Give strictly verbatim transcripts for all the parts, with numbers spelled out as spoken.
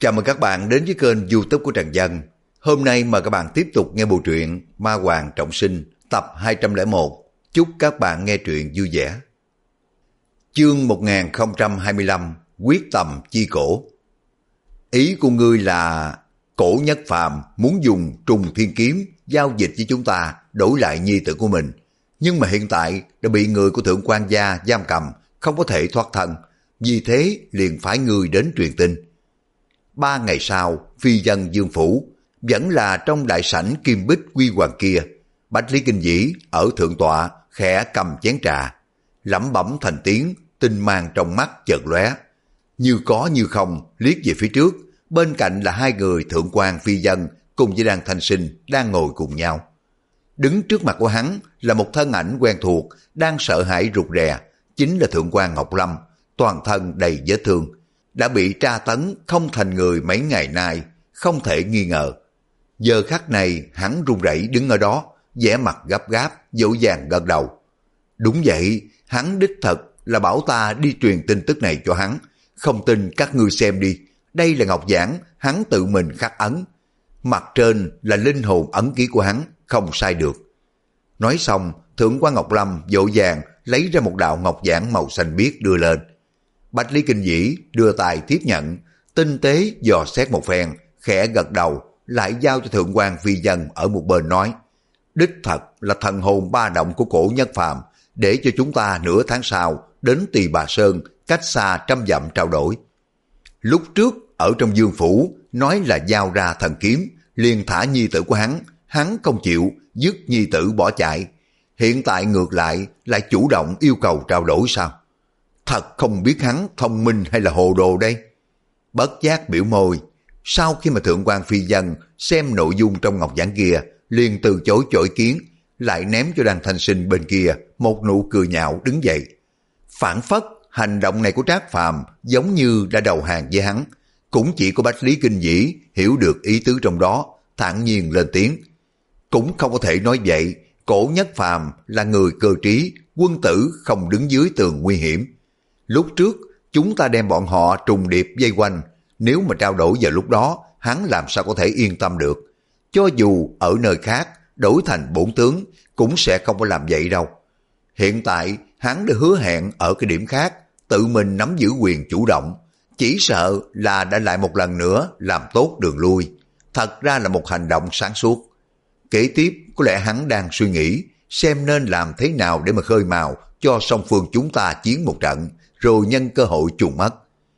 Chào mừng các bạn đến với kênh YouTube của Trần Dân. Hôm nay mời các bạn tiếp tục nghe bộ truyện Ma Hoàng Trọng Sinh tập hai trăm lẻ một. Chúc các bạn nghe truyện vui vẻ. Chương một nghìn không trăm hai mươi lăm, Quyết Tầm Chi Cổ. Ý của ngươi là Cổ Nhất Phàm muốn dùng Trùng Thiên Kiếm giao dịch với chúng ta đổi lại nhi tử của mình. Nhưng mà hiện tại đã bị người của Thượng quan gia giam cầm, không có thể thoát thân. Vì thế liền phái người đến truyền tin. Ba ngày sau, phi dân Dương Phủ, vẫn là trong đại sảnh kim bích quy hoàng kia, Bách Lý Kinh Dĩ ở thượng tọa khẽ cầm chén trà, lẩm bẩm thành tiếng, tinh mang trong mắt chợt lóe, như có như không liếc về phía trước, bên cạnh là hai người thượng quan phi dân cùng với Đan Thanh Sinh đang ngồi cùng nhau. Đứng trước mặt của hắn là một thân ảnh quen thuộc, đang sợ hãi rụt rè, chính là thượng quan Ngọc Lâm, toàn thân đầy vết thương, đã bị tra tấn không thành người mấy ngày nay, không thể nghi ngờ. Giờ khắc này hắn run rẩy đứng ở đó, vẻ mặt gấp gáp, dỗ dàng gật đầu. Đúng vậy, hắn đích thật là bảo ta đi truyền tin tức này cho hắn, không tin các ngươi xem đi, đây là ngọc giản hắn tự mình khắc ấn. Mặt trên là linh hồn ấn ký của hắn, không sai được. Nói xong, thượng quan Ngọc Lâm dỗ dàng lấy ra một đạo ngọc giản màu xanh biếc đưa lên. Bách Lý Kinh Dĩ đưa tài tiếp nhận, tinh tế dò xét một phen, khẽ gật đầu, lại giao cho thượng quan phi dân ở một bên nói, đích thật là thần hồn ba động của Cổ Nhất Phàm, để cho chúng ta nửa tháng sau đến Tỳ Bà Sơn, cách xa trăm dặm trao đổi. Lúc trước ở trong Dương Phủ nói là giao ra thần kiếm, liền thả nhi tử của hắn, hắn không chịu, dứt nhi tử bỏ chạy. Hiện tại ngược lại lại chủ động yêu cầu trao đổi sao? Thật không biết hắn thông minh hay là hồ đồ đây. Bất giác biểu môi, sau khi mà thượng quan phi dân xem nội dung trong ngọc giản kia, liền từ chối chối kiến, lại ném cho Đan Thanh Sinh bên kia một nụ cười nhạo đứng dậy. Phản phất, hành động này của Trác Phàm giống như đã đầu hàng với hắn. Cũng chỉ có Bách Lý Kinh Dĩ hiểu được ý tứ trong đó, thản nhiên lên tiếng. Cũng không có thể nói vậy, Cổ Nhất Phàm là người cơ trí, quân tử không đứng dưới tường nguy hiểm. Lúc trước, chúng ta đem bọn họ trùng điệp vây quanh, nếu mà trao đổi vào lúc đó, hắn làm sao có thể yên tâm được. Cho dù ở nơi khác, đổi thành bổn tướng, cũng sẽ không có làm vậy đâu. Hiện tại, hắn đã hứa hẹn ở cái điểm khác, tự mình nắm giữ quyền chủ động. Chỉ sợ là đã lại một lần nữa làm tốt đường lui. Thật ra là một hành động sáng suốt. Kế tiếp, có lẽ hắn đang suy nghĩ, xem nên làm thế nào để mà khơi mào cho song phương chúng ta chiến một trận, rồi nhân cơ hội trùng mất.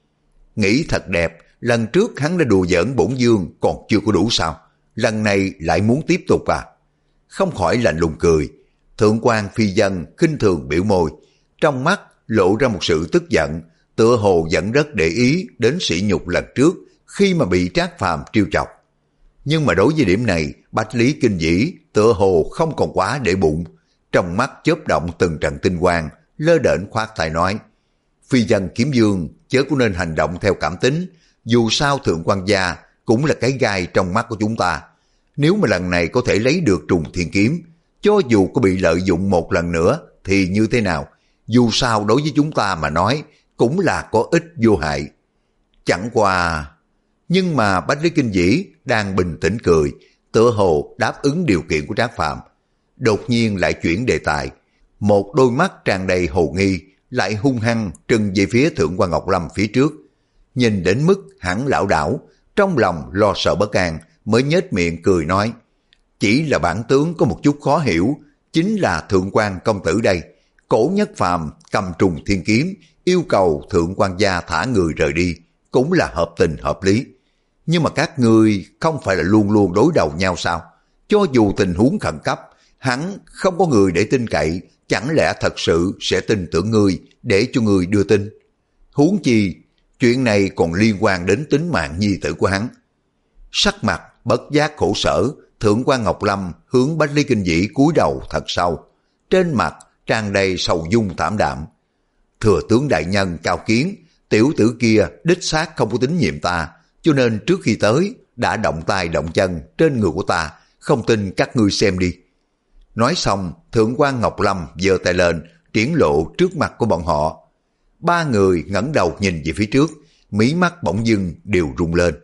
Nghĩ thật đẹp, lần trước hắn đã đùa giỡn bổn dương còn chưa có đủ sao, lần này lại muốn tiếp tục à? Không khỏi lạnh lùng cười, thượng quan phi dân khinh thường biểu môi, trong mắt lộ ra một sự tức giận, tựa hồ vẫn rất để ý đến sỉ nhục lần trước khi mà bị Trác Phàm trêu chọc. Nhưng mà đối với điểm này, Bách Lý Kinh Dĩ tựa hồ không còn quá để bụng, trong mắt chớp động từng trận tinh quang, lơ đễnh khoát tay nói, phi dân kiếm dương chớ có nên hành động theo cảm tính, dù sao thượng quan gia cũng là cái gai trong mắt của chúng ta. Nếu mà lần này có thể lấy được Trùng Thiên Kiếm, cho dù có bị lợi dụng một lần nữa thì như thế nào, dù sao đối với chúng ta mà nói cũng là có ích vô hại. Chẳng qua... Nhưng mà Bách Lý Kinh Dĩ đang bình tĩnh cười, tựa hồ đáp ứng điều kiện của Trác Phàm, đột nhiên lại chuyển đề tài, một đôi mắt tràn đầy hồ nghi lại hung hăng trừng về phía thượng quan Ngọc Lâm phía trước. Nhìn đến mức hắn lảo đảo, trong lòng lo sợ bất an, mới nhếch miệng cười nói, chỉ là bản tướng có một chút khó hiểu, chính là thượng quan công tử đây. Cổ Nhất Phàm cầm Trùng Thiên Kiếm, yêu cầu thượng quan gia thả người rời đi, cũng là hợp tình hợp lý. Nhưng mà các ngươi không phải là luôn luôn đối đầu nhau sao? Cho dù tình huống khẩn cấp, hắn không có người để tin cậy, chẳng lẽ thật sự sẽ tin tưởng ngươi để cho ngươi đưa tin? Huống chi, chuyện này còn liên quan đến tính mạng nhi tử của hắn. Sắc mặt bất giác khổ sở, thượng quan Ngọc Lâm hướng Bách Lý Kinh Dĩ cúi đầu thật sâu, trên mặt tràn đầy sầu dung thảm đạm. Thừa tướng đại nhân cao kiến, tiểu tử kia đích xác không có tín nhiệm ta, cho nên trước khi tới đã động tay động chân trên người của ta, không tin các ngươi xem đi. Nói xong, thượng quan Ngọc Lâm giơ tay lên, triển lộ trước mặt của bọn họ. Ba người ngẩng đầu nhìn về phía trước, mí mắt bỗng dưng đều rung lên,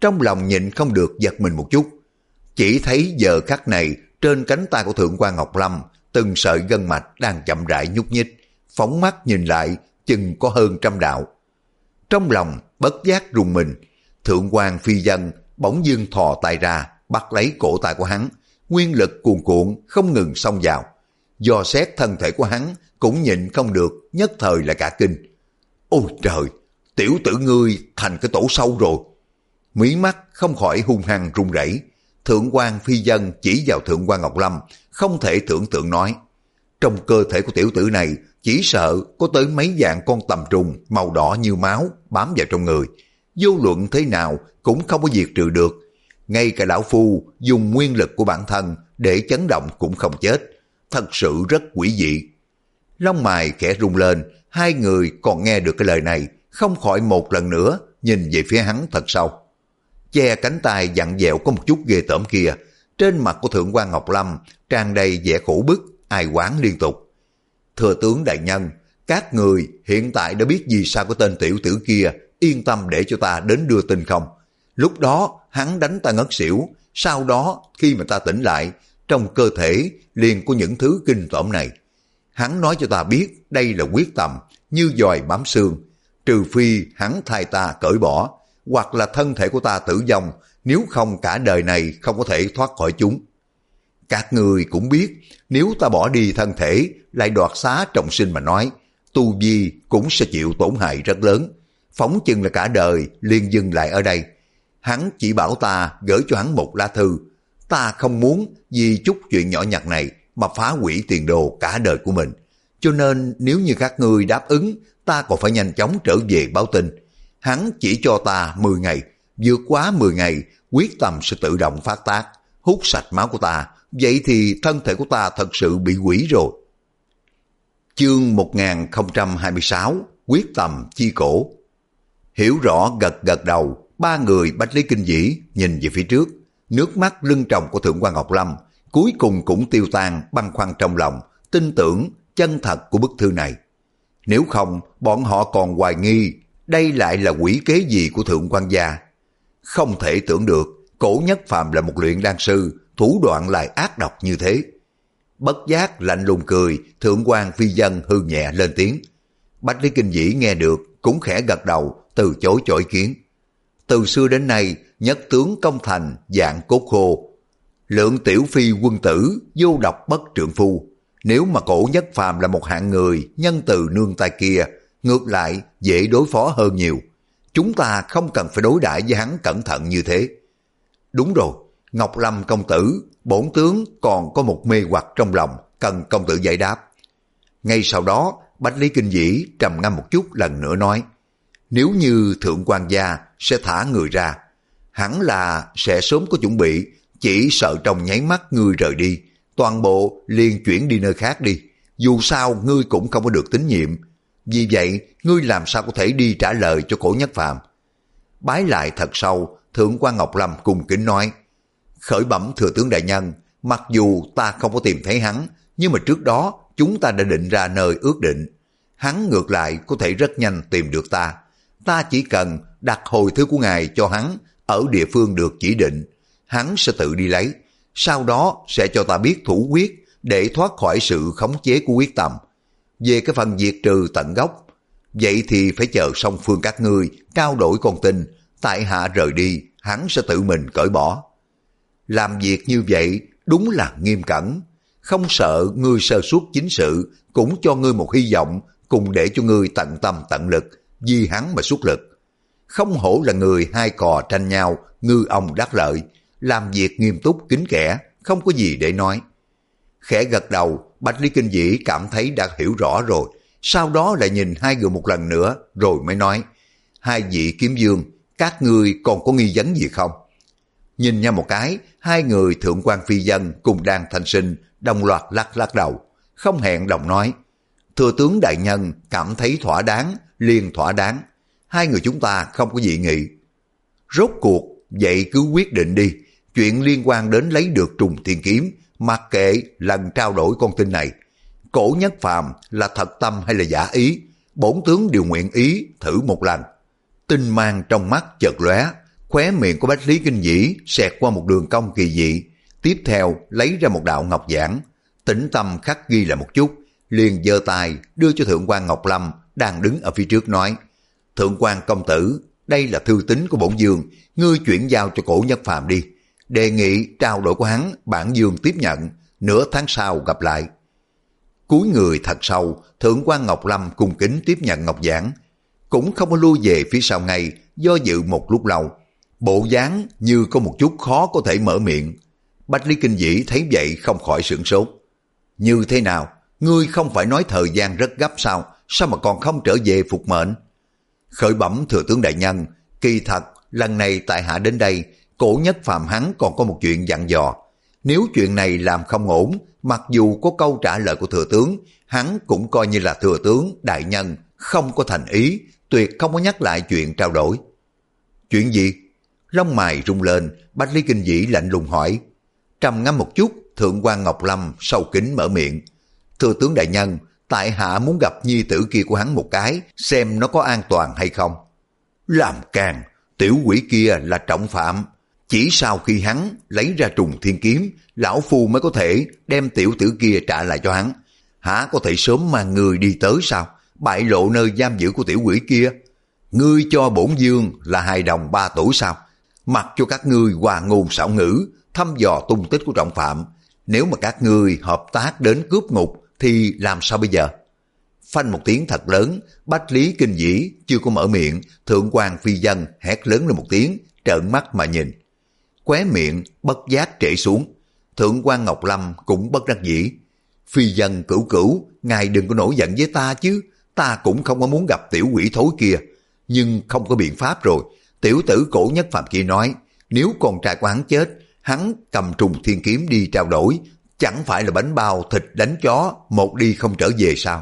trong lòng nhịn không được giật mình một chút. Chỉ thấy giờ khắc này trên cánh tay của Thượng quan Ngọc Lâm từng sợi gân mạch đang chậm rãi nhúc nhích, phóng mắt nhìn lại chừng có hơn trăm đạo. Trong lòng bất giác rùng mình, Thượng quan Phi Dân bỗng dưng thò tay ra bắt lấy cổ tay của hắn, nguyên lực cuồn cuộn không ngừng xông vào. Do xét thân thể của hắn cũng nhịn không được, nhất thời là cả kinh. Ôi trời, tiểu tử ngươi thành cái tổ sâu rồi. Mí mắt không khỏi hung hăng run rẩy. Thượng quan Phi Dân chỉ vào Thượng quan Ngọc Lâm, không thể tưởng tượng nói. Trong cơ thể của tiểu tử này chỉ sợ có tới mấy dạng con tầm trùng màu đỏ như máu bám vào trong người. Vô luận thế nào cũng không có diệt trừ được. Ngay cả lão phu dùng nguyên lực của bản thân để chấn động cũng không chết. Thật sự rất quỷ dị. Lông mày khẽ rung lên, hai người còn nghe được cái lời này, không khỏi một lần nữa nhìn về phía hắn thật sâu. Che cánh tay dặn dẹo có một chút ghê tởm kia, trên mặt của Thượng quan Ngọc Lâm tràn đầy vẻ khổ bức, ai oán liên tục. Thừa tướng đại nhân, các người hiện tại đã biết vì sao cái tên tiểu tử kia yên tâm để cho ta đến đưa tin không? Lúc đó hắn đánh ta ngất xỉu, sau đó khi mà ta tỉnh lại, trong cơ thể liền có những thứ kinh tởm này. Hắn nói cho ta biết đây là quyết tâm, như dòi bám xương, trừ phi hắn thay ta cởi bỏ, hoặc là thân thể của ta tử vong, nếu không cả đời này không có thể thoát khỏi chúng. Các người cũng biết, nếu ta bỏ đi thân thể, lại đoạt xá trọng sinh mà nói, tu vi cũng sẽ chịu tổn hại rất lớn, phóng chừng là cả đời liền dừng lại ở đây. Hắn chỉ bảo ta gửi cho hắn một lá thư, ta không muốn vì chút chuyện nhỏ nhặt này mà phá hủy tiền đồ cả đời của mình. Cho nên nếu như các ngươi đáp ứng, ta còn phải nhanh chóng trở về báo tin. Hắn chỉ cho ta mười ngày, vượt quá mười ngày, quyết tâm sẽ tự động phát tác, hút sạch máu của ta, vậy thì thân thể của ta thật sự bị hủy rồi. Chương một nghìn không trăm hai mươi sáu, quyết tâm chi cổ. Hiểu rõ gật gật đầu, ba người Bách Lý Kinh Vĩ nhìn về phía trước, nước mắt lưng tròng của Thượng quan Ngọc Lâm cuối cùng cũng tiêu tan băn khoăn trong lòng, tin tưởng chân thật của bức thư này. Nếu không, bọn họ còn hoài nghi đây lại là quỷ kế gì của Thượng quan gia. Không thể tưởng được, Cổ Nhất Phàm là một luyện đan sư, thủ đoạn lại ác độc như thế. Bất giác lạnh lùng cười, Thượng quan Phi Dân hư nhẹ lên tiếng. Bách Lý Kinh Vĩ nghe được, cũng khẽ gật đầu, từ chối cho ý kiến. Từ xưa đến nay, nhất tướng công thành, dạng cốt khô. Lượng tiểu phi quân tử, vô độc bất trượng phu. Nếu mà Cổ Nhất Phàm là một hạng người, nhân từ nương tay kia, ngược lại dễ đối phó hơn nhiều. Chúng ta không cần phải đối đãi với hắn cẩn thận như thế. Đúng rồi, Ngọc Lâm công tử, bổn tướng còn có một mê hoặc trong lòng, cần công tử giải đáp. Ngay sau đó, Bách Lý Kinh Vĩ trầm ngâm một chút lần nữa nói, nếu như Thượng quan gia sẽ thả người ra, hẳn là sẽ sớm có chuẩn bị, chỉ sợ trong nháy mắt ngươi rời đi, toàn bộ liền chuyển đi nơi khác đi, dù sao ngươi cũng không có được tín nhiệm. Vì vậy, ngươi làm sao có thể đi trả lời cho Cổ Nhất Phàm? Bái lại thật sâu, Thượng quan Ngọc Lâm cung kính nói, khởi bẩm thừa tướng đại nhân, mặc dù ta không có tìm thấy hắn, nhưng mà trước đó chúng ta đã định ra nơi ước định. Hắn ngược lại có thể rất nhanh tìm được ta. Ta chỉ cần đặt hồi thư của ngài cho hắn ở địa phương được chỉ định, hắn sẽ tự đi lấy, sau đó sẽ cho ta biết thủ quyết để thoát khỏi sự khống chế của quyết tâm. Về cái phần diệt trừ tận gốc, vậy thì phải chờ song phương các ngươi trao đổi con tin, tại hạ rời đi, hắn sẽ tự mình cởi bỏ. Làm việc như vậy đúng là nghiêm cẩn, không sợ ngươi sơ suất chính sự, cũng cho ngươi một hy vọng, cùng để cho ngươi tận tâm tận lực, vì hắn mà xuất lực. Không hổ là người hai cò tranh nhau, ngư ông đắc lợi, làm việc nghiêm túc kín kẽ, không có gì để nói. Khẽ gật đầu, Bách Lý Kinh Vĩ cảm thấy đã hiểu rõ rồi, sau đó lại nhìn hai người một lần nữa, rồi mới nói, hai vị kiếm dương, các ngươi còn có nghi vấn gì không? Nhìn nhau một cái, hai người Thượng quan Phi Dân cùng Đan Thanh Sinh đồng loạt lắc lắc đầu, không hẹn đồng nói, thừa tướng đại nhân cảm thấy thỏa đáng, liền thỏa đáng, hai người chúng ta không có dị nghị. Rốt cuộc, vậy cứ quyết định đi, chuyện liên quan đến lấy được trùng thiên kiếm, mặc kệ lần trao đổi con tin này, Cổ Nhất Phàm là thật tâm hay là giả ý, bổn tướng đều nguyện ý thử một lần. Tinh mang trong mắt chợt lóe, Khóe miệng của Bách Lý Kinh Dĩ xẹt qua một đường cong kỳ dị, tiếp theo lấy ra một đạo ngọc giản, tĩnh tâm khắc ghi lại một chút, liền giơ tay đưa cho Thượng quan Ngọc Lâm đang đứng ở phía trước nói: Thượng quan công tử, đây là thư tín của bổn vương, ngươi chuyển giao cho Cổ Nhất Phàm đi, đề nghị trao đổi của hắn bản vương tiếp nhận, nửa tháng sau gặp lại. Cúi người thật sâu, Thượng quan Ngọc Lâm cung kính tiếp nhận ngọc giản, cũng không có lui về phía sau ngay, do dự một lúc lâu, bộ dáng như có một chút khó có thể mở miệng. Bách Lý Kinh Dĩ thấy vậy không khỏi sửng sốt. Như thế nào? Ngươi không phải nói thời gian rất gấp sao? Sao mà còn không trở về phục mệnh? Khởi bẩm thừa tướng đại nhân, kỳ thật lần này tại hạ đến đây, Cổ Nhất Phàm hắn còn có một chuyện dặn dò. Nếu chuyện này làm không ổn, mặc dù có câu trả lời của thừa tướng, hắn cũng coi như là thừa tướng đại nhân không có thành ý, tuyệt không có nhắc lại chuyện trao đổi. Chuyện gì? Lông mày rung lên, Bách Lý Kinh Dĩ lạnh lùng hỏi. Trầm ngâm một chút, Thượng quan Ngọc Lâm sâu kín mở miệng. Thừa tướng đại nhân, tại hạ muốn gặp nhi tử kia của hắn một cái, xem nó có an toàn hay không. Làm càng, tiểu quỷ kia là trọng phạm. Chỉ sau khi hắn lấy ra trùng thiên kiếm, lão phu mới có thể đem tiểu tử kia trả lại cho hắn. Hả có thể sớm mang người đi tới sao? Bại lộ nơi giam giữ của tiểu quỷ kia. Ngươi cho bổn vương là hài đồng ba tuổi sao? Mặc cho các ngươi hòa ngôn xảo ngữ, thăm dò tung tích của trọng phạm. Nếu mà các ngươi hợp tác đến cướp ngục thì làm sao bây giờ? Phanh một tiếng thật lớn, Bách Lý Kinh Dĩ chưa có mở miệng, Thượng quan Phi Dân hét lớn lên một tiếng, trợn mắt mà nhìn. Khóe miệng bất giác trễ xuống, Thượng quan Ngọc Lâm cũng bất đắc dĩ. Phi Dân cửu cửu, ngài đừng có nổi giận với ta chứ, ta cũng không có muốn gặp tiểu quỷ thối kia. Nhưng không có biện pháp rồi, tiểu tử Cổ Nhất Phàm kia nói, nếu con trai của hắn chết, hắn cầm trùng thiên kiếm đi trao đổi, chẳng phải là bánh bao thịt đánh chó, một đi không trở về sao?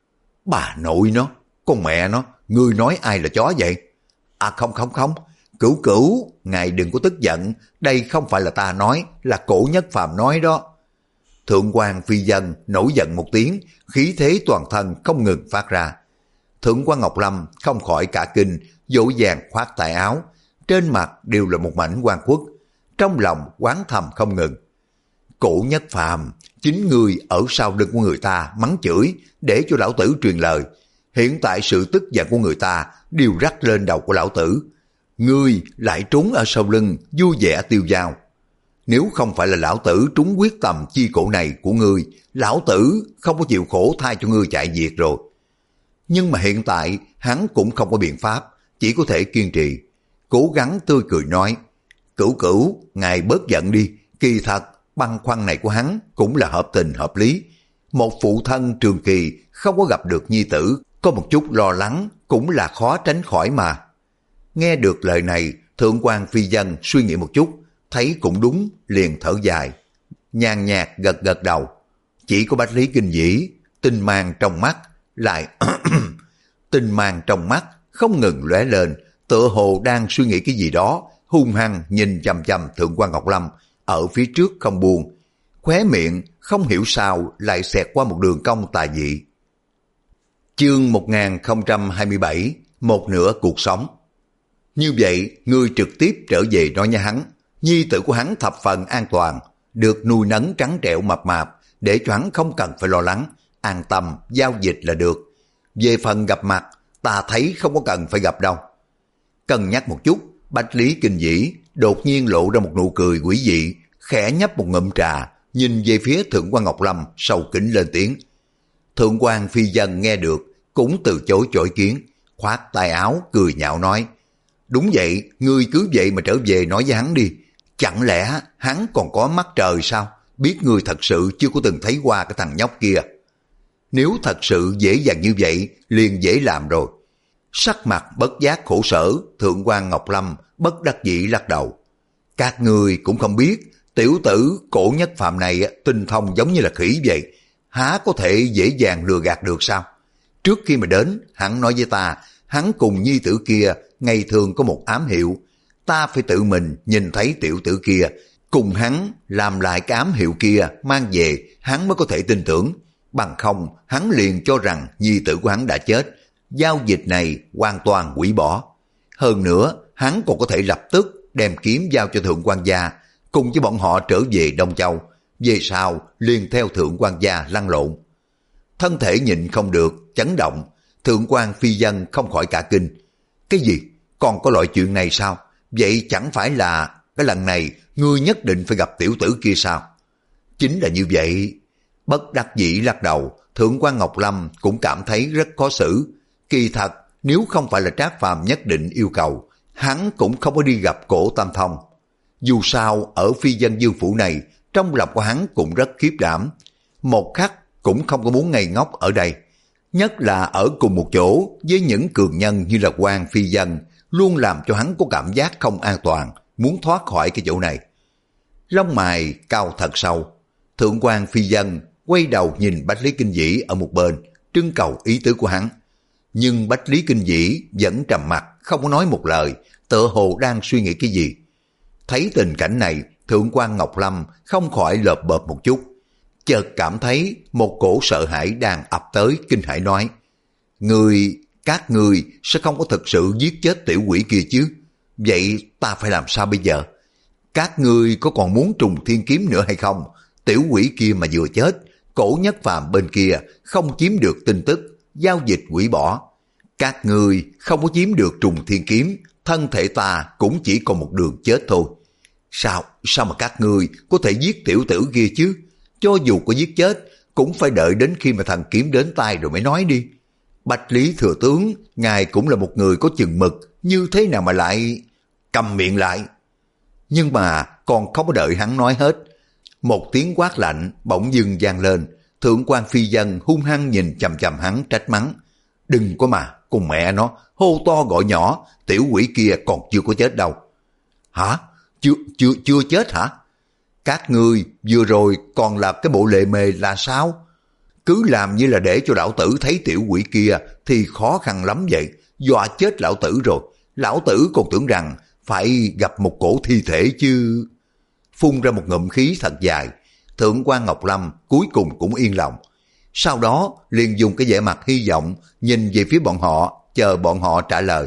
Bà nội nó, con mẹ nó, ngươi nói ai là chó vậy? À không không không, cửu cửu, ngài đừng có tức giận, đây không phải là ta nói, là Cổ Nhất Phàm nói đó. Thượng quan Phi Dân nổi giận một tiếng, khí thế toàn thân không ngừng phát ra. Thượng quan Ngọc Lâm không khỏi cả kinh, dỗ dàng khoát tay áo, trên mặt đều là một mảnh oan khuất, trong lòng oán thầm không ngừng. Cổ Nhất Phàm, chính người ở sau lưng của người ta mắng chửi để cho lão tử truyền lời. Hiện tại sự tức giận của người ta đều rắc lên đầu của lão tử. Ngươi lại trốn ở sau lưng vui vẻ tiêu dao. Nếu không phải là lão tử trúng quyết tầm chi cổ này của ngươi, lão tử không có chịu khổ thay cho ngươi chạy diệt rồi. Nhưng mà hiện tại hắn cũng không có biện pháp, chỉ có thể kiên trì, cố gắng tươi cười nói, cửu cửu, ngài bớt giận đi, kỳ thật băn khoăn này của hắn cũng là hợp tình hợp lý. Một phụ thân trường kỳ không có gặp được nhi tử, có một chút lo lắng cũng là khó tránh khỏi mà. Nghe được lời này, Thượng quan Phi Dân suy nghĩ một chút, thấy cũng đúng, liền thở dài, nhàn nhạt gật gật đầu. Chỉ có Bách Lý Kinh Dĩ, tinh mang trong mắt, lại tinh mang trong mắt không ngừng lóe lên, tựa hồ đang suy nghĩ cái gì đó, hung hăng nhìn chằm chằm Thượng quan Ngọc Lâm ở phía trước không buông, khóe miệng không hiểu sao lại xẹt qua một đường cong tà dị. Chương một nghìn không trăm hai mươi bảy, một nửa cuộc sống. Như vậy, ngươi trực tiếp trở về nói nha hắn, nhi tử của hắn thập phần an toàn, được nuôi nấng trắng trẻo mập mạp, để cho hắn không cần phải lo lắng, an tâm giao dịch là được. Về phần gặp mặt, ta thấy không có cần phải gặp đâu. Cân nhắc một chút, Bách Lý Kinh Dĩ đột nhiên lộ ra một nụ cười quỷ dị, khẽ nhấp một ngụm trà, nhìn về phía Thượng quan Ngọc Lâm, sâu kính lên tiếng. Thượng quan Phi Dân nghe được, cũng từ chối chối kiến, khoát tay áo cười nhạo nói, đúng vậy, ngươi cứ vậy mà trở về nói với hắn đi, chẳng lẽ hắn còn có mắt trời sao, biết ngươi thật sự chưa có từng thấy qua cái thằng nhóc kia. Nếu thật sự dễ dàng như vậy, liền dễ làm rồi. Sắc mặt bất giác khổ sở, Thượng quan Ngọc Lâm bất đắc dĩ lắc đầu. Các ngươi cũng không biết, tiểu tử Cổ Nhất Phàm này tinh thông giống như là khỉ vậy, há có thể dễ dàng lừa gạt được sao? Trước khi mà đến, hắn nói với ta, hắn cùng nhi tử kia ngày thường có một ám hiệu, ta phải tự mình nhìn thấy tiểu tử kia, cùng hắn làm lại cái ám hiệu kia mang về, hắn mới có thể tin tưởng. Bằng không, hắn liền cho rằng nhi tử của hắn đã chết, giao dịch này hoàn toàn hủy bỏ. Hơn nữa, hắn còn có thể lập tức đem kiếm giao cho Thượng quan gia, cùng với bọn họ trở về Đông Châu, về sau liền theo Thượng quan gia lăn lộn. Thân thể nhịn không được, chấn động, Thượng quan Phi Dân không khỏi cả kinh. Cái gì? Còn có loại chuyện này sao? Vậy chẳng phải là cái lần này ngươi nhất định phải gặp tiểu tử kia sao? Chính là như vậy. Bất đắc dĩ lắc đầu, Thượng quan Ngọc Lâm cũng cảm thấy rất khó xử. Kỳ thật, nếu không phải là Trác Phàm nhất định yêu cầu, hắn cũng không có đi gặp Cổ Tam Thông. Dù sao, ở Phi Dân Dương phủ này, trong lòng của hắn cũng rất khiếp đảm. Một khắc cũng không có muốn ngây ngốc ở đây. Nhất là ở cùng một chỗ với những cường nhân như là Quan Phi Dân, luôn làm cho hắn có cảm giác không an toàn, muốn thoát khỏi cái chỗ này. Lông mày cao thật sâu, Thượng quan Phi Dân quay đầu nhìn Bách Lý Kinh Dĩ ở một bên, trưng cầu ý tứ của hắn. Nhưng Bách Lý Kinh Dĩ vẫn trầm mặc, không có nói một lời, tựa hồ đang suy nghĩ cái gì. Thấy tình cảnh này, Thượng quan Ngọc Lâm không khỏi lợp bợp một chút, chợt cảm thấy một cổ sợ hãi đang ập tới, kinh hãi nói: Người, các người sẽ không có thực sự giết chết tiểu quỷ kia chứ? Vậy ta phải làm sao bây giờ? Các ngươi có còn muốn trùng thiên kiếm nữa hay không? Tiểu quỷ kia mà vừa chết, Cổ Nhất Phàm bên kia không chiếm được tin tức, giao dịch hủy bỏ. Các ngươi không có chiếm được trùng thiên kiếm, thân thể ta cũng chỉ còn một đường chết thôi. Sao, sao mà các ngươi có thể giết tiểu tử kia chứ? Cho dù có giết chết, cũng phải đợi đến khi mà thần kiếm đến tay rồi mới nói đi. Bạch Lý Thừa Tướng, ngài cũng là một người có chừng mực, như thế nào mà lại... Cầm miệng lại. Nhưng mà còn không có đợi hắn nói hết. Một tiếng quát lạnh bỗng dưng vang lên, Thượng quan Phi Dân hung hăng nhìn chằm chằm hắn trách mắng: Đừng có mà, con mẹ nó, hô to gọi nhỏ, tiểu quỷ kia còn chưa có chết đâu. Hả? Chưa, chưa, chưa chết hả? Các ngươi vừa rồi còn là cái bộ lề mề là sao? Cứ làm như là để cho lão tử thấy tiểu quỷ kia thì khó khăn lắm vậy, dọa chết lão tử rồi. Lão tử còn tưởng rằng phải gặp một cổ thi thể chứ. Phun ra một ngụm khí thật dài, Thượng quan Ngọc Lâm cuối cùng cũng yên lòng. Sau đó liền dùng cái vẻ mặt hy vọng nhìn về phía bọn họ, chờ bọn họ trả lời.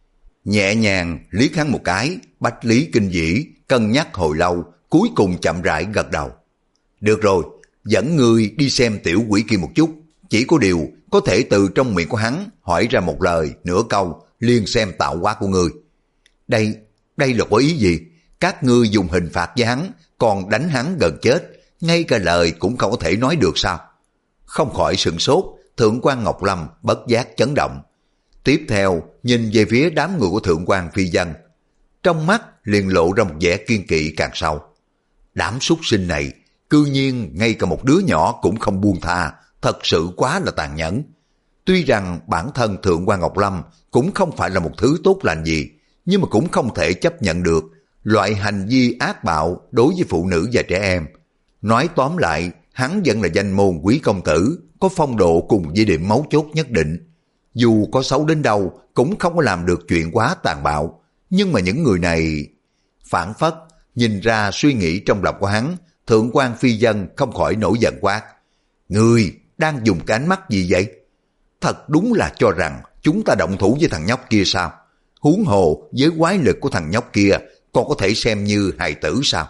Nhẹ nhàng liếc hắn một cái, Bách Lý Kinh Dĩ cân nhắc hồi lâu, cuối cùng chậm rãi gật đầu. Được rồi, dẫn ngươi đi xem tiểu quỷ kia một chút. Chỉ có điều có thể từ trong miệng của hắn hỏi ra một lời nửa câu, liền xem tạo hóa của ngươi. Đây, đây là có ý gì? Các ngươi dùng hình phạt với hắn, còn đánh hắn gần chết, ngay cả lời cũng không có thể nói được sao? Không khỏi sửng sốt, Thượng quan Ngọc Lâm bất giác chấn động. Tiếp theo nhìn về phía đám người của Thượng quan Phi Dân, trong mắt liền lộ ra một vẻ kiên kỵ càng sâu. Đám súc sinh này, cư nhiên ngay cả một đứa nhỏ cũng không buông tha, thật sự quá là tàn nhẫn. Tuy rằng bản thân Thượng quan Ngọc Lâm cũng không phải là một thứ tốt lành gì, nhưng mà cũng không thể chấp nhận được loại hành vi ác bạo đối với phụ nữ và trẻ em. Nói tóm lại, hắn vẫn là danh môn quý công tử, có phong độ cùng với điểm mấu chốt nhất định. Dù có xấu đến đâu cũng không có làm được chuyện quá tàn bạo. Nhưng mà những người này... Phản phất, nhìn ra suy nghĩ trong lòng của hắn, Thượng quan Phi Dân không khỏi nổi giận quát: Ngươi đang dùng cái ánh mắt gì vậy? Thật đúng là cho rằng chúng ta động thủ với thằng nhóc kia sao? Huống hồ với quái lực của thằng nhóc kia còn có thể xem như hài tử sao?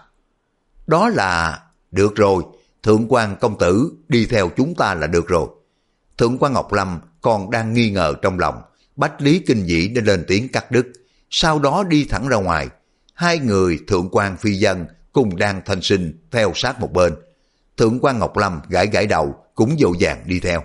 Đó là... Được rồi, Thượng quan công tử đi theo chúng ta là được rồi. Thượng quan Ngọc Lâm còn đang nghi ngờ trong lòng, Bách Lý Kinh Dĩ đã lên tiếng cắt đứt, sau đó đi thẳng ra ngoài. Hai người Thượng quan Phi Dân cùng đang Thanh Sinh theo sát một bên. Thượng quan Ngọc Lâm gãi gãi đầu cũng vội vàng đi theo.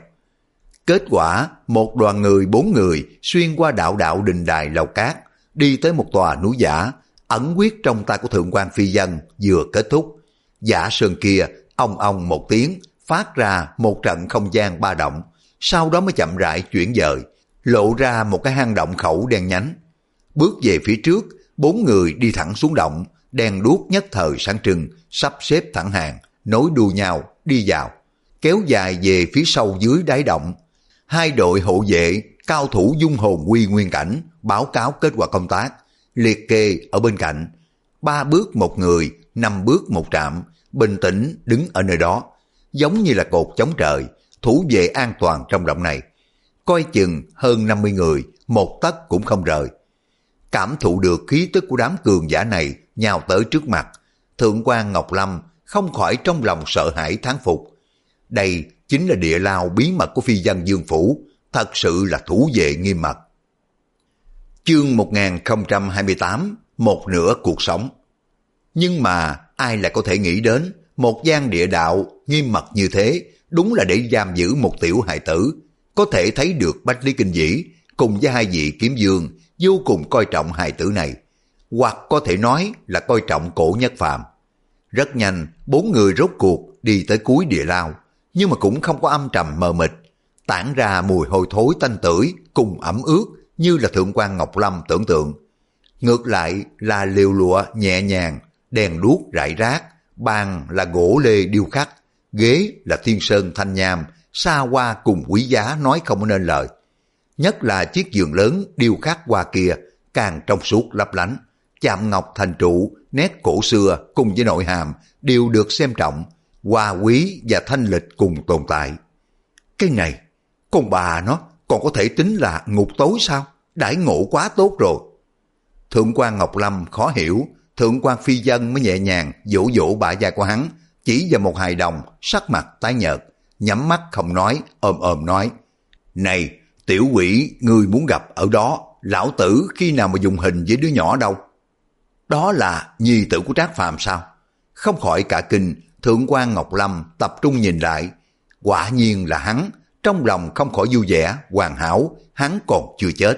Kết quả một đoàn người bốn người xuyên qua đạo đạo đình đài lầu cát, đi tới một tòa núi giả. Ẩn quyết trong tay của Thượng quan Phi Dân vừa kết thúc, giả sơn kia ong ong một tiếng phát ra một trận không gian ba động, sau đó mới chậm rãi chuyển dời, lộ ra một cái hang động khẩu đen nhánh. Bước về phía trước, bốn người đi thẳng xuống động, đèn đuốc nhất thời sáng trưng, sắp xếp thẳng hàng, nối đuôi nhau đi vào, kéo dài về phía sâu dưới đáy động. Hai đội hộ vệ cao thủ dung hồn quy nguyên cảnh báo cáo kết quả công tác, liệt kê ở bên cạnh. Ba bước một người, năm bước một trạm, bình tĩnh đứng ở nơi đó, giống như là cột chống trời, thủ vệ an toàn trong động này. Coi chừng hơn năm mươi người, một tấc cũng không rời. Cảm thụ được khí tức của đám cường giả này nhào tới trước mặt, Thượng quan Ngọc Lâm không khỏi trong lòng sợ hãi thán phục. Đây chính là địa lao bí mật của phi dân Dương Phủ, thật sự là thủ vệ nghiêm mật. Chương một nghìn không trăm hai mươi tám, một nửa cuộc sống. Nhưng mà ai lại có thể nghĩ đến một gian địa đạo nghiêm mật như thế, đúng là để giam giữ một tiểu hài tử. Có thể thấy được Bách Lý Kinh Dĩ cùng với hai vị kiếm dương vô cùng coi trọng hài tử này, hoặc có thể nói là coi trọng Cổ Nhất Phàm. Rất nhanh, bốn người rốt cuộc đi tới cuối địa lao, nhưng mà cũng không có âm trầm mờ mịt, tản ra mùi hôi thối tanh tưởi cùng ẩm ướt như là Thượng quan Ngọc Lâm tưởng tượng. Ngược lại là liều lụa nhẹ nhàng, đèn đuốc rải rác, bàn là gỗ lê điêu khắc, ghế là thiên sơn thanh nham, xa hoa cùng quý giá nói không nên lời. Nhất là chiếc giường lớn điêu khắc hoa kia càng trong suốt lấp lánh, chạm ngọc thành trụ, nét cổ xưa cùng với nội hàm đều được xem trọng, hoa quý và thanh lịch cùng tồn tại. Cái này, con bà nó còn có thể tính là ngục tối sao? Đãi ngộ quá tốt rồi. Thượng quan Ngọc Lâm khó hiểu, Thượng quan Phi Dân mới nhẹ nhàng vỗ vỗ bả vai của hắn, chỉ vào một hài đồng sắc mặt tái nhợt, nhắm mắt không nói, ôm ôm nói: Này, tiểu quỷ, ngươi muốn gặp ở đó, lão tử khi nào mà dùng hình với đứa nhỏ đâu? Đó là nhi tử của Trác Phàm sao? Không khỏi cả kinh, Thượng quan Ngọc Lâm tập trung nhìn lại, quả nhiên là hắn, trong lòng không khỏi vui vẻ, hoàn hảo, hắn còn chưa chết.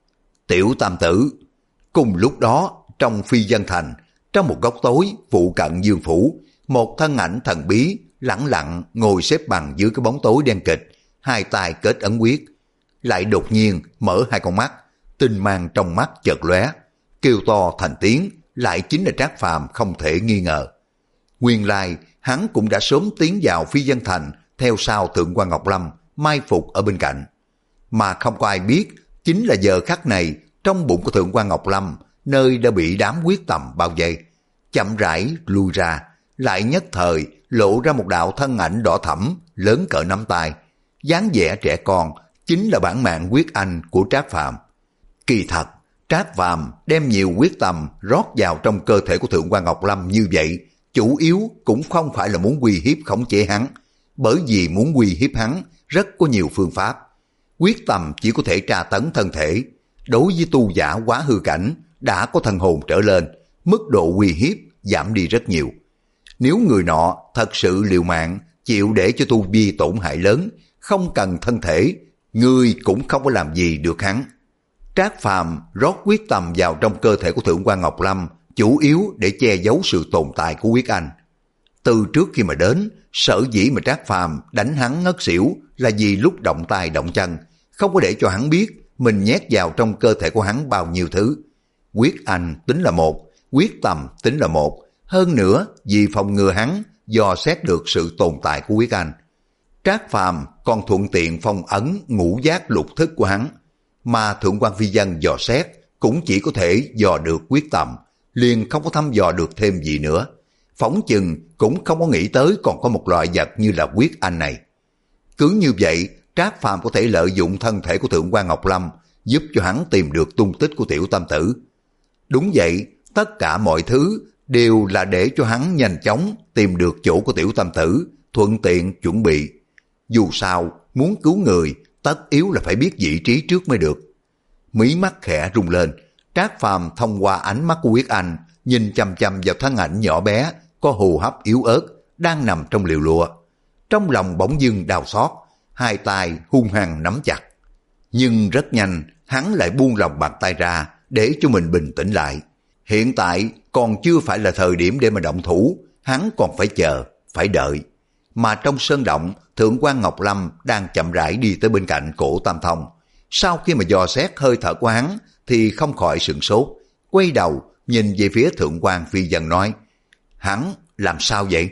Tiểu tam tử. Cùng lúc đó, trong Phi Dân Thành, trong một góc tối phụ cận Dương Phủ, một thân ảnh thần bí lẳng lặng ngồi xếp bằng dưới cái bóng tối đen kịch, hai tay kết ấn quyết, lại đột nhiên mở hai con mắt, tinh mang trong mắt chợt lóe, kêu to thành tiếng, lại chính là Trác Phàm không thể nghi ngờ. Nguyên lai hắn cũng đã sớm tiến vào Phi Dân Thành, theo sau Thượng quan Ngọc Lâm mai phục ở bên cạnh, mà không có ai biết chính là giờ khắc này trong bụng của Thượng quan Ngọc Lâm, nơi đã bị đám quyết tầm bao vây, chậm rãi lui ra, lại nhất thời lộ ra một đạo thân ảnh đỏ thẫm lớn cỡ nắm tay, dáng vẻ trẻ con, chính là bản mạng quyết anh của Trác Phàm. Kỳ thật, Trác Phàm đem nhiều quyết tâm rót vào trong cơ thể của Thượng quan Ngọc Lâm như vậy, chủ yếu cũng không phải là muốn uy hiếp khống chế hắn, bởi vì muốn uy hiếp hắn rất có nhiều phương pháp. Quyết tâm chỉ có thể tra tấn thân thể, đối với tu giả quá hư cảnh đã có thần hồn trở lên, mức độ uy hiếp giảm đi rất nhiều. Nếu người nọ thật sự liều mạng, chịu để cho tu vi tổn hại lớn, không cần thân thể, người cũng không có làm gì được hắn. Trác Phàm rót quyết tâm vào trong cơ thể của Thượng quan Ngọc Lâm, chủ yếu để che giấu sự tồn tại của quyết anh. Từ trước khi mà đến, sở dĩ mà Trác Phàm đánh hắn ngất xỉu là vì lúc động tay động chân, không có để cho hắn biết mình nhét vào trong cơ thể của hắn bao nhiêu thứ. Quyết anh tính là một, quyết tâm tính là một, hơn nữa vì phòng ngừa hắn dò xét được sự tồn tại của quyết anh. Trác Phàm còn thuận tiện phong ấn ngũ giác lục thức của hắn, mà Thượng quan Phi Dân dò xét cũng chỉ có thể dò được quyết tâm, liền không có thăm dò được thêm gì nữa. Phỏng chừng cũng không có nghĩ tới còn có một loại vật như là quyết anh này. Cứ như vậy, Trác Phàm có thể lợi dụng thân thể của Thượng quan Ngọc Lâm, giúp cho hắn tìm được tung tích của tiểu tam tử. Đúng vậy, tất cả mọi thứ đều là để cho hắn nhanh chóng tìm được chỗ của tiểu tam tử, thuận tiện chuẩn bị. Dù sao, muốn cứu người, tất yếu là phải biết vị trí trước mới được. Mí mắt khẽ rung lên, Trác Phàm thông qua ánh mắt của quyết anh, nhìn chăm chăm vào thân ảnh nhỏ bé, có hô hấp yếu ớt, đang nằm trong liều lụa. Trong lòng bỗng dưng đau xót, hai tay hung hăng nắm chặt. Nhưng rất nhanh, hắn lại buông lòng bàn tay ra, để cho mình bình tĩnh lại. Hiện tại còn chưa phải là thời điểm để mà động thủ, hắn còn phải chờ, phải đợi. Mà trong sơn động, Thượng quan Ngọc Lâm đang chậm rãi đi tới bên cạnh Cổ Tam Thông. Sau khi mà dò xét hơi thở của hắn, thì không khỏi sửng sốt, quay đầu nhìn về phía Thượng quan Phi Dân nói: Hắn làm sao vậy?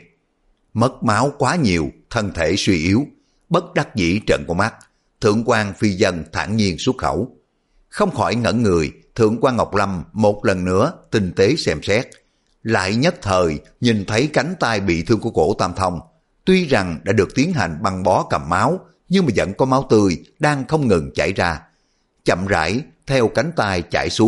Mất máu quá nhiều, thân thể suy yếu, bất đắc dĩ trợn con mắt. Thượng quan Phi Dân thản nhiên xuất khẩu. Không khỏi ngẩn người, Thượng quan Ngọc Lâm một lần nữa tinh tế xem xét, lại nhất thời nhìn thấy cánh tay bị thương của Cổ Tam Thông. Tuy rằng đã được tiến hành băng bó cầm máu, nhưng mà vẫn có máu tươi đang không ngừng chảy ra. Chậm rãi theo cánh tay chảy xuống,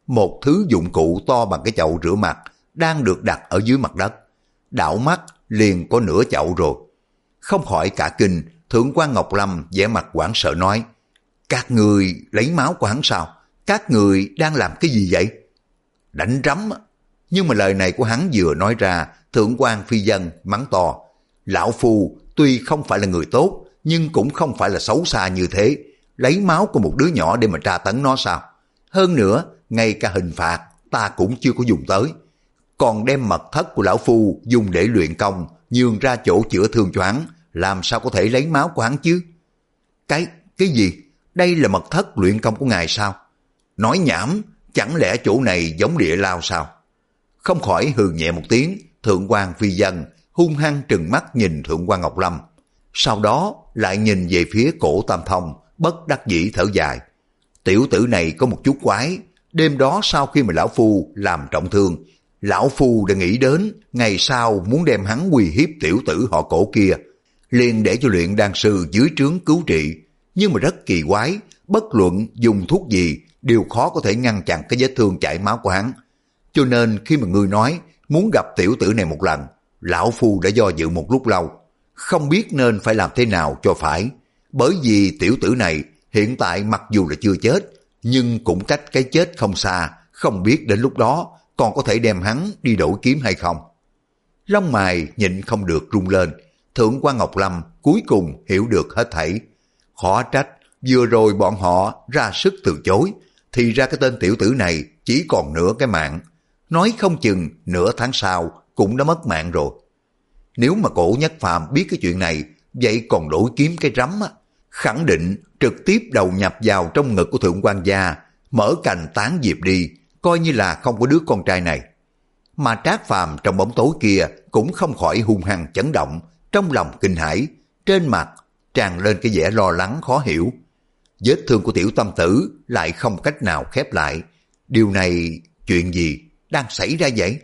một thứ dụng cụ to bằng cái chậu rửa mặt đang được đặt ở dưới mặt đất. Đảo mắt liền có nửa chậu rồi. Không khỏi cả kinh, Thượng quan Ngọc Lâm vẻ mặt hoảng sợ nói: các người lấy máu của hắn sao? Các người đang làm cái gì vậy? Đánh rắm. Nhưng mà lời này của hắn vừa nói ra, Thượng quan Phi Dân mắng to: lão phu tuy không phải là người tốt, nhưng cũng không phải là xấu xa như thế. Lấy máu của một đứa nhỏ để mà tra tấn nó sao? Hơn nữa, ngay cả hình phạt ta cũng chưa có dùng tới. Còn đem mật thất của lão phu dùng để luyện công, nhường ra chỗ chữa thương cho hắn, làm sao có thể lấy máu của hắn chứ? Cái, cái gì? Đây là mật thất luyện công của ngài sao? Nói nhảm, chẳng lẽ chỗ này giống địa lao sao? Không khỏi hừ nhẹ một tiếng, Thượng quan Phi Dân hung hăng trừng mắt nhìn Thượng quan Ngọc Lâm. Sau đó lại nhìn về phía Cổ Tam Thông, bất đắc dĩ thở dài. Tiểu tử này có một chút quái. Đêm đó sau khi mà lão phu làm trọng thương, lão phu đã nghĩ đến ngày sau muốn đem hắn uy hiếp tiểu tử họ Cổ kia, liền để cho luyện đan sư dưới trướng cứu trị. Nhưng mà rất kỳ quái, bất luận dùng thuốc gì đều khó có thể ngăn chặn cái vết thương chảy máu của hắn. Cho nên khi mà ngươi nói muốn gặp tiểu tử này một lần, lão phu đã do dự một lúc lâu, không biết nên phải làm thế nào cho phải. Bởi vì tiểu tử này hiện tại mặc dù là chưa chết, nhưng cũng cách cái chết không xa, không biết đến lúc đó còn có thể đem hắn đi đổi kiếm hay không. Lông mày nhịn không được rung lên. Thượng quan Ngọc Lâm cuối cùng hiểu được hết thảy. Khó trách vừa rồi bọn họ ra sức từ chối, thì ra cái tên tiểu tử này chỉ còn nửa cái mạng. Nói không chừng nửa tháng sau cũng đã mất mạng rồi. Nếu mà Cổ Nhất Phàm biết cái chuyện này, vậy còn đổi kiếm cái rắm á, khẳng định trực tiếp đầu nhập vào trong ngực của Thượng quan gia, mở cành tán diệp đi, coi như là không có đứa con trai này. Mà Trác Phàm trong bóng tối kia cũng không khỏi hung hăng chấn động, trong lòng kinh hãi, trên mặt tràn lên cái vẻ lo lắng khó hiểu. Vết thương của tiểu tâm tử lại không cách nào khép lại. Điều này chuyện gì đang xảy ra vậy?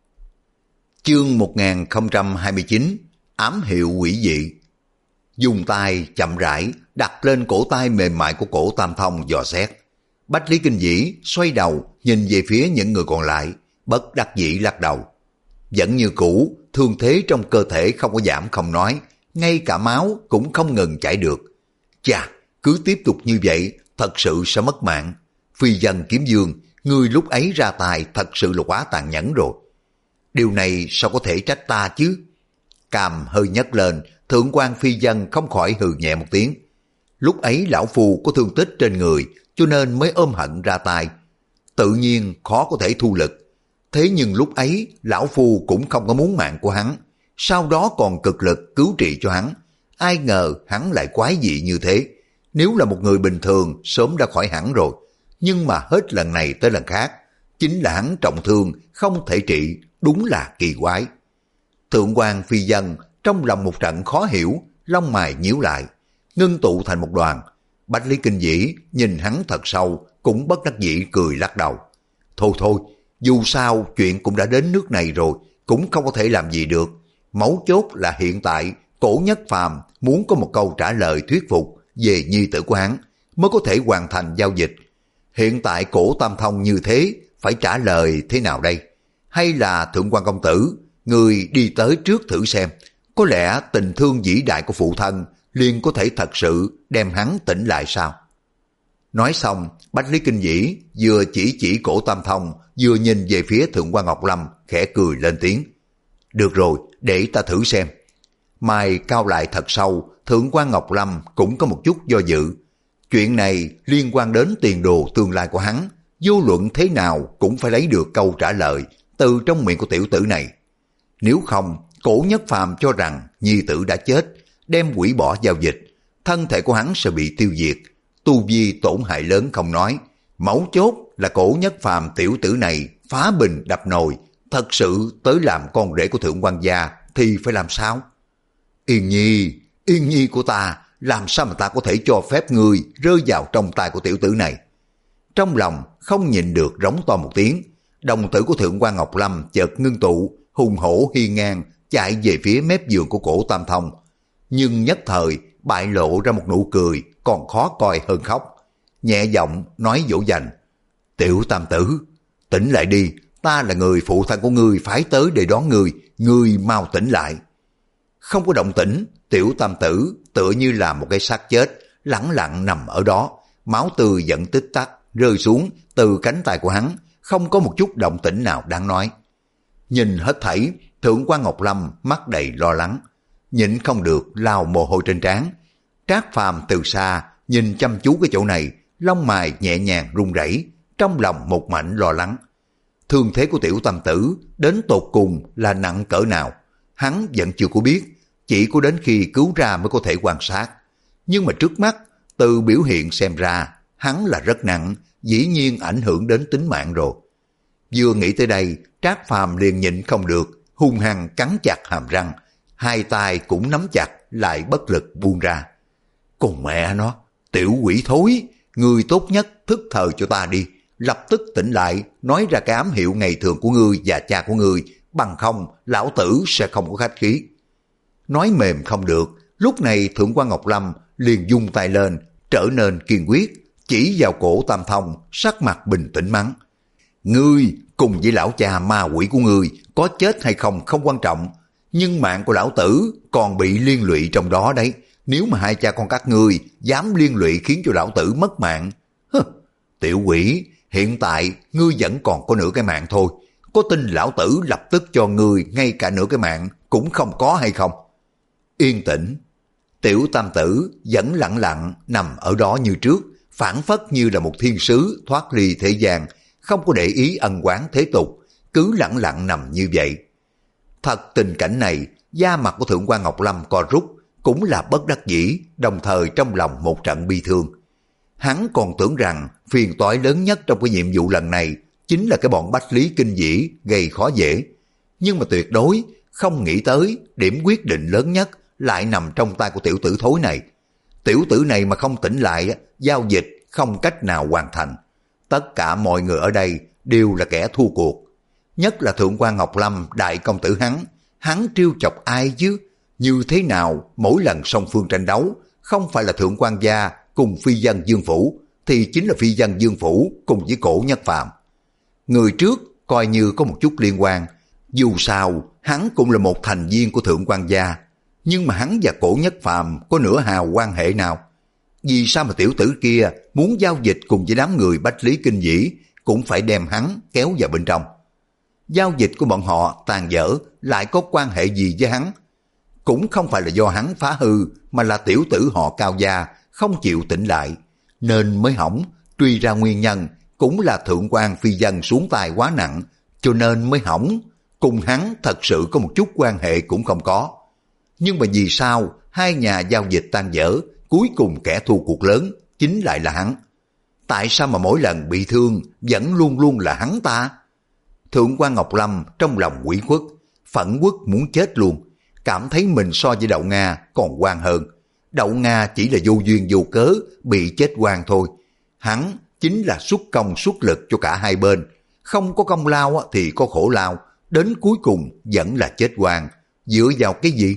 Chương một nghìn không trăm hai mươi chín, ám hiệu quỷ dị. Dùng tay chậm rãi đặt lên cổ tay mềm mại của Cổ Tam Thông dò xét. Bách Lý Kinh Vĩ xoay đầu nhìn về phía những người còn lại, bất đắc dĩ lắc đầu. Vẫn như cũ, thương thế trong cơ thể không có giảm không nói, ngay cả máu cũng không ngừng chảy được. Chà, cứ tiếp tục như vậy thật sự sẽ mất mạng. Phi Dân Kiếm Dương, ngươi lúc ấy ra tài thật sự là quá tàn nhẫn rồi. Điều này sao có thể trách ta chứ? Cằm hơi nhấc lên, Thượng quan Phi Dân không khỏi hừ nhẹ một tiếng. Lúc ấy lão phu có thương tích trên người, cho nên mới ôm hận ra tay. Tự nhiên khó có thể thu lực. Thế nhưng lúc ấy lão phu cũng không có muốn mạng của hắn, sau đó còn cực lực cứu trị cho hắn. Ai ngờ hắn lại quái dị như thế. Nếu là một người bình thường sớm đã khỏi hẳn rồi, nhưng mà hết lần này tới lần khác, chính là hắn trọng thương không thể trị, đúng là kỳ quái. Thượng quan Phi Dân trong lòng một trận khó hiểu, lông mày nhíu lại, ngưng tụ thành một đoàn. Bách Lý Kinh Vĩ nhìn hắn thật sâu, cũng bất đắc dĩ cười lắc đầu. Thôi thôi, dù sao chuyện cũng đã đến nước này rồi, cũng không có thể làm gì được. Mấu chốt là hiện tại Cổ Nhất Phàm muốn có một câu trả lời thuyết phục về nhi tử của hắn, mới có thể hoàn thành giao dịch. Hiện tại Cổ Tam Thông như thế, phải trả lời thế nào đây? Hay là Thượng quan công tử, người đi tới trước thử xem, có lẽ tình thương vĩ đại của phụ thân liền có thể thật sự đem hắn tỉnh lại sao? Nói xong, Bách Lý Kinh Vĩ vừa chỉ chỉ Cổ Tam Thông, vừa nhìn về phía Thượng quan Ngọc Lâm, khẽ cười lên tiếng. Được rồi, để ta thử xem. Mày cao lại thật sâu, Thượng quan Ngọc Lâm cũng có một chút do dự. Chuyện này liên quan đến tiền đồ tương lai của hắn, vô luận thế nào cũng phải lấy được câu trả lời từ trong miệng của tiểu tử này. Nếu không, Cổ Nhất Phàm cho rằng nhi tử đã chết, đem hủy bỏ giao dịch, thân thể của hắn sẽ bị tiêu diệt, tu vi tổn hại lớn không nói. Mấu chốt là Cổ Nhất Phàm tiểu tử này phá bình đập nồi, thật sự tới làm con rể của Thượng quan gia thì phải làm sao? Yên Nhi, Yên Nhi của ta, làm sao mà ta có thể cho phép ngươi rơi vào trong tay của tiểu tử này? Trong lòng không nhịn được rống to một tiếng, đồng tử của Thượng quan Ngọc Lâm chợt ngưng tụ, hùng hổ hiên ngang chạy về phía mép giường của Cổ Tam Thông, nhưng nhất thời bại lộ ra một nụ cười còn khó coi hơn khóc, nhẹ giọng nói dỗ dành. Tiểu tam tử, Tỉnh lại đi, ta là người phụ thân của ngươi phải tới để đón ngươi, ngươi mau tỉnh lại. Không có động tĩnh, Tiểu Tam Tử tựa như là một cái xác chết, lẳng lặng nằm ở đó, máu tươi vẫn tích tắc rơi xuống từ cánh tay của hắn, không có một chút động tĩnh nào đáng nói. Nhìn hết thảy, Thượng quan Ngọc Lâm mắt đầy lo lắng, nhịn không được lao mồ hôi trên trán. Trác Phàm từ xa nhìn chăm chú cái chỗ này, lông mày nhẹ nhàng run rẩy, trong lòng một mảnh lo lắng. Thương thế của Tiểu Tam Tử đến tột cùng là nặng cỡ nào, hắn vẫn chưa có biết, chỉ có đến khi cứu ra mới có thể quan sát. Nhưng mà trước mắt, từ biểu hiện xem ra, hắn là rất nặng, dĩ nhiên ảnh hưởng đến tính mạng rồi. Vừa nghĩ tới đây, Trác Phàm liền nhịn không được, hung hăng cắn chặt hàm răng, hai tay cũng nắm chặt, lại bất lực buông ra. Còn mẹ nó, tiểu quỷ thối, ngươi tốt nhất thức thời cho ta đi, lập tức tỉnh lại, nói ra cái ám hiệu ngày thường của ngươi và cha của ngươi, bằng không lão tử sẽ không có khách khí. Nói mềm không được, lúc này Thượng quan Ngọc Lâm liền dung tay lên, trở nên kiên quyết, chỉ vào cổ Tam Thông, sắc mặt bình tĩnh mắng. Ngươi cùng với lão cha ma quỷ của ngươi có chết hay không không quan trọng, nhưng mạng của lão tử còn bị liên lụy trong đó đấy. Nếu mà hai cha con các ngươi dám liên lụy khiến cho lão tử mất mạng, hừ, tiểu quỷ, hiện tại ngươi vẫn còn có nửa cái mạng thôi, có tin lão tử lập tức cho ngươi ngay cả nửa cái mạng cũng không có hay không? Yên tĩnh. Tiểu Tam Tử vẫn lặng lặng nằm ở đó như trước, phảng phất như là một thiên sứ thoát ly thế gian, không có để ý ân oán thế tục, cứ lặng lặng nằm như vậy. Thật tình cảnh này, da mặt của Thượng quan Ngọc Lâm co rút, cũng là bất đắc dĩ, đồng thời trong lòng một trận bi thương. Hắn còn tưởng rằng phiền toái lớn nhất trong cái nhiệm vụ lần này chính là cái bọn Bách Lý Kinh Dĩ gây khó dễ, nhưng mà tuyệt đối không nghĩ tới điểm quyết định lớn nhất lại nằm trong tay của tiểu tử thối này. Tiểu tử này mà không tỉnh lại, giao dịch không cách nào hoàn thành. Tất cả mọi người ở đây đều là kẻ thua cuộc. Nhất là Thượng quan Ngọc Lâm, đại công tử hắn, hắn trêu chọc ai chứ? Như thế nào mỗi lần song phương tranh đấu, không phải là Thượng quan gia cùng phi dân Dương Phủ, thì chính là phi dân Dương Phủ cùng với Cổ Nhất Phàm. Người trước coi như có một chút liên quan, dù sao hắn cũng là một thành viên của Thượng quan gia, nhưng mà hắn và Cổ Nhất Phàm có nửa hào quan hệ nào? Vì sao mà tiểu tử kia muốn giao dịch cùng với đám người Bách Lý Kinh Dĩ cũng phải đem hắn kéo vào bên trong? Giao dịch của bọn họ tàn dở lại có quan hệ gì với hắn? Cũng không phải là do hắn phá hư, mà là tiểu tử họ Cao gia không chịu tỉnh lại, nên mới hỏng. Truy ra nguyên nhân cũng là Thượng quan phi dân xuống tay quá nặng, cho nên mới hỏng. Cùng hắn thật sự có một chút quan hệ cũng không có. Nhưng mà vì sao hai nhà giao dịch tan dở, cuối cùng kẻ thua cuộc lớn chính lại là hắn? Tại sao mà mỗi lần bị thương vẫn luôn luôn là hắn ta? Thượng quan Ngọc Lâm trong lòng ủy khuất, phẫn uất muốn chết luôn, cảm thấy mình so với Đậu Nga còn oan hơn. Đậu Nga chỉ là vô duyên vô cớ bị chết oan thôi, hắn chính là xuất công xuất lực cho cả hai bên, không có công lao thì có khổ lao, đến cuối cùng vẫn là chết oan. Dựa vào cái gì?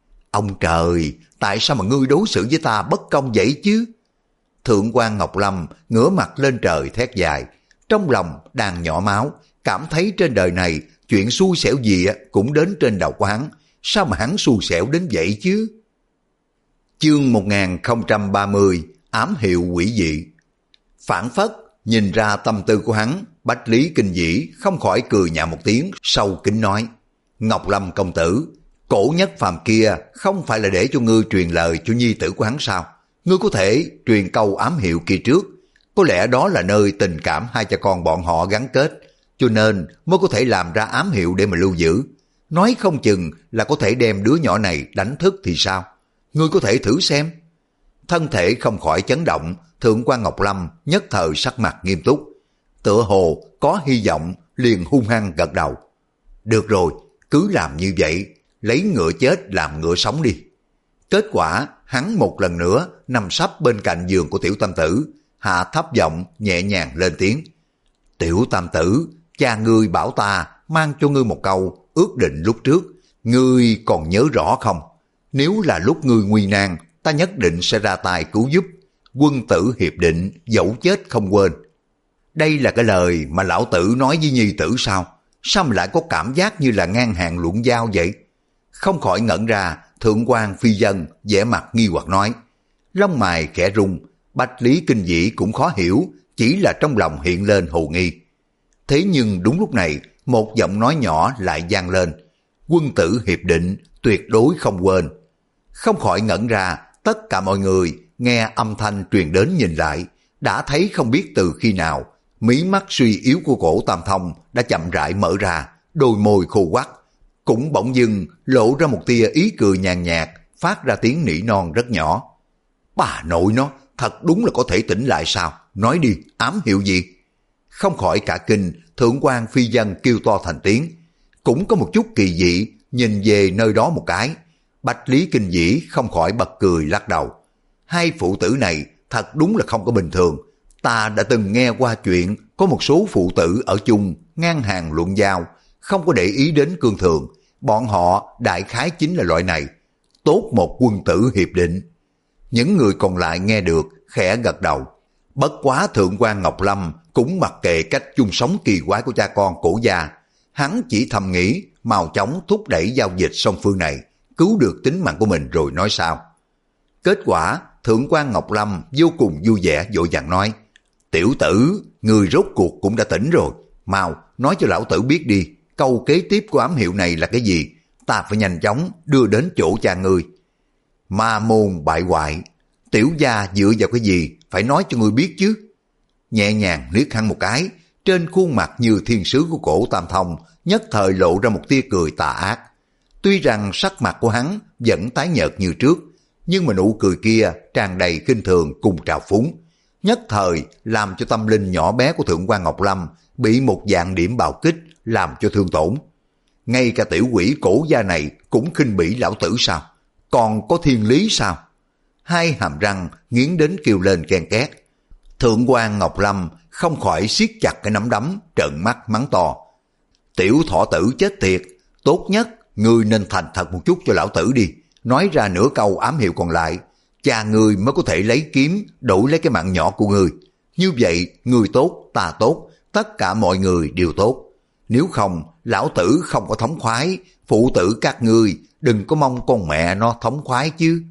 Ông trời, tại sao mà ngươi đối xử với ta bất công vậy chứ? Thượng quan Ngọc Lâm ngửa mặt lên trời thét dài, trong lòng đang nhỏ máu, cảm thấy trên đời này chuyện xui xẻo gì cũng đến trên đầu của hắn, sao mà hắn xui xẻo đến vậy chứ? Chương một nghìn không trăm ba mươi, ám hiệu quỷ dị. Phản phất nhìn ra tâm tư của hắn, Bách Lý Kinh Dĩ không khỏi cười nhạo một tiếng, sâu kính nói: Ngọc Lâm công tử, Cổ Nhất Phàm kia không phải là để cho ngươi truyền lời cho nhi tử của hắn sao? Ngươi có thể truyền câu ám hiệu kia trước, có lẽ đó là nơi tình cảm hai cha con bọn họ gắn kết, cho nên mới có thể làm ra ám hiệu để mà lưu giữ. Nói không chừng là có thể đem đứa nhỏ này đánh thức thì sao? Ngươi có thể thử xem. Thân thể không khỏi chấn động, Thượng quan Ngọc Lâm nhất thời sắc mặt nghiêm túc, tựa hồ có hy vọng, liền hung hăng gật đầu. Được rồi, cứ làm như vậy, lấy ngựa chết làm ngựa sống đi. Kết quả hắn một lần nữa nằm sấp bên cạnh giường của Tiểu Tam Tử, hạ thấp giọng nhẹ nhàng lên tiếng: Tiểu Tam Tử, cha ngươi bảo ta mang cho ngươi một câu ước định lúc trước, ngươi còn nhớ rõ không? Nếu là lúc ngươi nguy nan, ta nhất định sẽ ra tay cứu giúp. Quân tử hiệp định, dẫu chết không quên. Đây là cái lời mà lão tử nói với nhi tử sao? Sao mà lại có cảm giác như là ngang hàng luận giao vậy? Không khỏi ngẩn ra, thượng quan phi dân vẻ mặt nghi hoặc nói. Lông mày khẽ rung, Bạch Lý Kinh Vĩ cũng khó hiểu, chỉ là trong lòng hiện lên hồ nghi. Thế nhưng đúng lúc này, một giọng nói nhỏ lại vang lên. Quân tử hiệp định, tuyệt đối không quên. Không khỏi ngẩn ra, tất cả mọi người nghe âm thanh truyền đến nhìn lại, đã thấy không biết từ khi nào, mí mắt suy yếu của cổ Tam Thông đã chậm rãi mở ra, đôi môi khô quắt, cũng bỗng dưng lộ ra một tia ý cười nhàn nhạt, phát ra tiếng nỉ non rất nhỏ. Bà nội nó, thật đúng là có thể tỉnh lại sao? Nói đi, ám hiệu gì? Không khỏi cả kinh, thượng quan phi dân kêu to thành tiếng. Cũng có một chút kỳ dị, nhìn về nơi đó một cái. Bạch Lý Kinh Vĩ không khỏi bật cười lắc đầu. Hai phụ tử này thật đúng là không có bình thường. Ta đã từng nghe qua chuyện có một số phụ tử ở chung ngang hàng luận giao, không có để ý đến cương thường. Bọn họ đại khái chính là loại này. Tốt một quân tử hiệp định. Những người còn lại nghe được khẽ gật đầu. Bất quá thượng quan Ngọc Lâm cũng mặc kệ cách chung sống kỳ quái của cha con cổ gia. Hắn chỉ thầm nghĩ mau chóng thúc đẩy giao dịch song phương này, cứu được tính mạng của mình rồi nói sao. Kết quả thượng quan Ngọc Lâm vô cùng vui vẻ vội vàng nói. Tiểu tử, người rốt cuộc cũng đã tỉnh rồi. Mau nói cho lão tử biết đi, câu kế tiếp của ám hiệu này là cái gì? Ta phải nhanh chóng đưa đến chỗ cha ngươi. Ma môn bại hoại, tiểu gia dựa vào cái gì phải nói cho ngươi biết chứ? Nhẹ nhàng liếc hắn một cái, trên khuôn mặt như thiên sứ của cổ Tam Thông nhất thời lộ ra một tia cười tà ác. Tuy rằng sắc mặt của hắn vẫn tái nhợt như trước, nhưng mà nụ cười kia tràn đầy khinh thường cùng trào phúng, nhất thời làm cho tâm linh nhỏ bé của thượng quan Ngọc Lâm bị một dạng điểm bạo kích làm cho thương tổn. Ngay cả tiểu quỷ cổ gia này cũng khinh bỉ lão tử sao? Còn có thiên lý sao? Hai hàm răng nghiến đến kêu lên ken két. Thượng quan Ngọc Lâm không khỏi siết chặt cái nắm đấm, trợn mắt mắng to. Tiểu thọ tử chết tiệt, tốt nhất ngươi nên thành thật một chút cho lão tử đi. Nói ra nửa câu ám hiệu còn lại, cha ngươi mới có thể lấy kiếm đổi lấy cái mạng nhỏ của ngươi. Như vậy, ngươi tốt, ta tốt, tất cả mọi người đều tốt. Nếu không, lão tử không có thống khoái, phụ tử các ngươi đừng có mong con mẹ nó thống khoái chứ.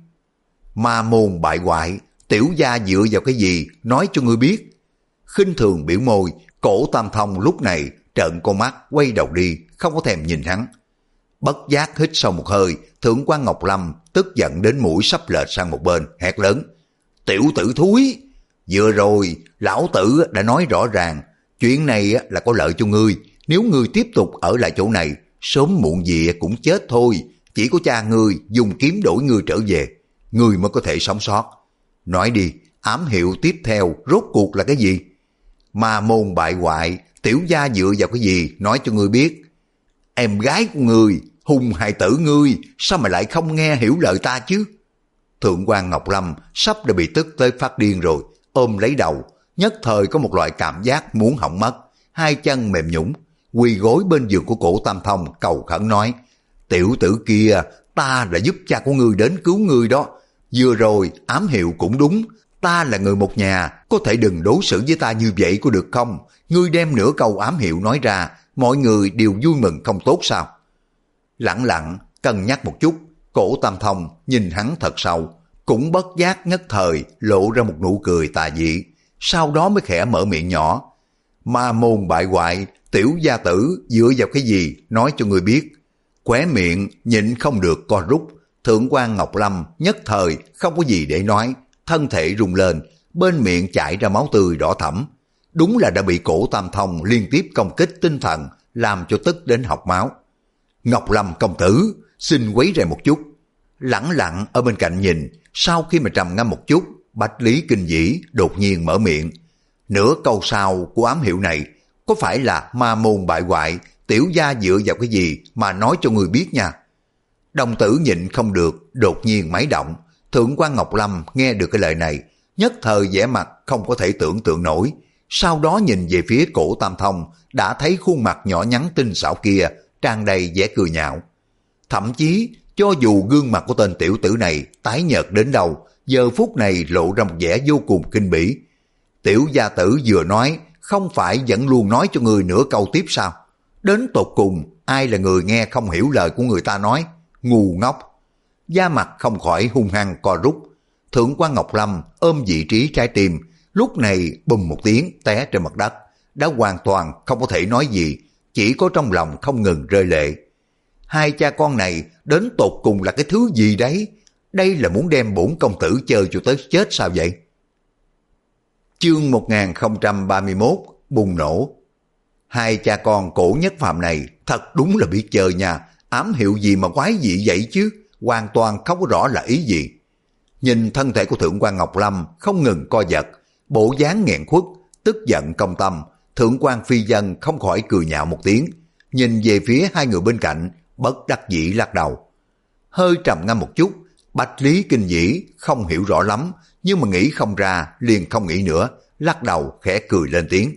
Ma môn bại hoại, tiểu gia dựa vào cái gì, nói cho ngươi biết. Khinh thường biểu môi, cổ Tam Thông lúc này trợn con mắt quay đầu đi, không có thèm nhìn hắn. Bất giác hít sâu một hơi, thượng quan Ngọc Lâm tức giận đến mũi sắp lệch sang một bên, hét lớn. Tiểu tử thúi, vừa rồi lão tử đã nói rõ ràng, chuyện này là có lợi cho ngươi. Nếu ngươi tiếp tục ở lại chỗ này, sớm muộn gì cũng chết thôi. Chỉ có cha ngươi dùng kiếm đổi ngươi trở về, ngươi mới có thể sống sót. Nói đi, ám hiệu tiếp theo rốt cuộc là cái gì? Ma môn bại hoại, tiểu gia dựa vào cái gì, nói cho ngươi biết. Em gái của ngươi, hùng hài tử ngươi, sao mà lại không nghe hiểu lời ta chứ? Thượng quan Ngọc Lâm sắp đã bị tức tới phát điên rồi, ôm lấy đầu, nhất thời có một loại cảm giác muốn hỏng mất, hai chân mềm nhũn, quỳ gối bên giường của cổ Tam Thông cầu khẩn nói. Tiểu tử kia, ta đã giúp cha của ngươi đến cứu ngươi đó. Vừa rồi ám hiệu cũng đúng, ta là người một nhà, có thể đừng đối xử với ta như vậy có được không? Ngươi đem nửa câu ám hiệu nói ra, mọi người đều vui mừng không tốt sao? Lặng lặng cân nhắc một chút, cổ Tam Thông nhìn hắn thật sâu, cũng bất giác nhất thời lộ ra một nụ cười tà dị, sau đó mới khẽ mở miệng nhỏ. Ma môn bại hoại, tiểu gia tử dựa vào cái gì, nói cho người biết. Khóe miệng nhịn không được co rút, thượng quan Ngọc Lâm nhất thời không có gì để nói, thân thể rung lên, bên miệng chảy ra máu tươi đỏ thẫm. Đúng là đã bị cổ Tam Thông liên tiếp công kích tinh thần, làm cho tức đến học máu. Ngọc Lâm công tử, xin quấy rầy một chút. Lẳng lặng ở bên cạnh nhìn, sau khi mà trầm ngâm một chút, Bạch Lý Kinh Vĩ đột nhiên mở miệng. Nửa câu sau của ám hiệu này, có phải là ma môn bại hoại, tiểu gia dựa vào cái gì mà nói cho người biết nha. Đồng tử nhịn không được, đột nhiên máy động. Thượng quan Ngọc Lâm nghe được cái lời này, nhất thời vẻ mặt không có thể tưởng tượng nổi. Sau đó nhìn về phía cổ Tam Thông, đã thấy khuôn mặt nhỏ nhắn tinh xảo kia, tràn đầy vẻ cười nhạo. Thậm chí, cho dù gương mặt của tên tiểu tử này tái nhợt đến đâu, giờ phút này lộ ra một vẻ vô cùng kinh bỉ. Tiểu gia tử vừa nói, không phải vẫn luôn nói cho người nửa câu tiếp sao? Đến tột cùng, ai là người nghe không hiểu lời của người ta nói? Ngu ngốc. Da mặt không khỏi hung hăng co rút. Thượng quan Ngọc Lâm ôm vị trí trái tim, lúc này bùm một tiếng té trên mặt đất, đã hoàn toàn không có thể nói gì, chỉ có trong lòng không ngừng rơi lệ. Hai cha con này đến tột cùng là cái thứ gì đấy? Đây là muốn đem bổn công tử chơi cho tới chết sao vậy? Chương một nghìn không trăm ba mươi mốt bùng nổ. Hai cha con Cổ Nhất Phàm này thật đúng là biết chơi nha, ám hiệu gì mà quái dị vậy chứ, hoàn toàn không có rõ là ý gì. Nhìn thân thể của Thượng quan Ngọc Lâm không ngừng co giật, bộ dáng nghẹn khuất, tức giận công tâm, Thượng quan Phi Dân không khỏi cười nhạo một tiếng, nhìn về phía hai người bên cạnh, bất đắc dĩ lắc đầu. Hơi trầm ngâm một chút, Bạch Lý Kinh Dĩ không hiểu rõ lắm, nhưng mà nghĩ không ra liền không nghĩ nữa, lắc đầu khẽ cười lên tiếng.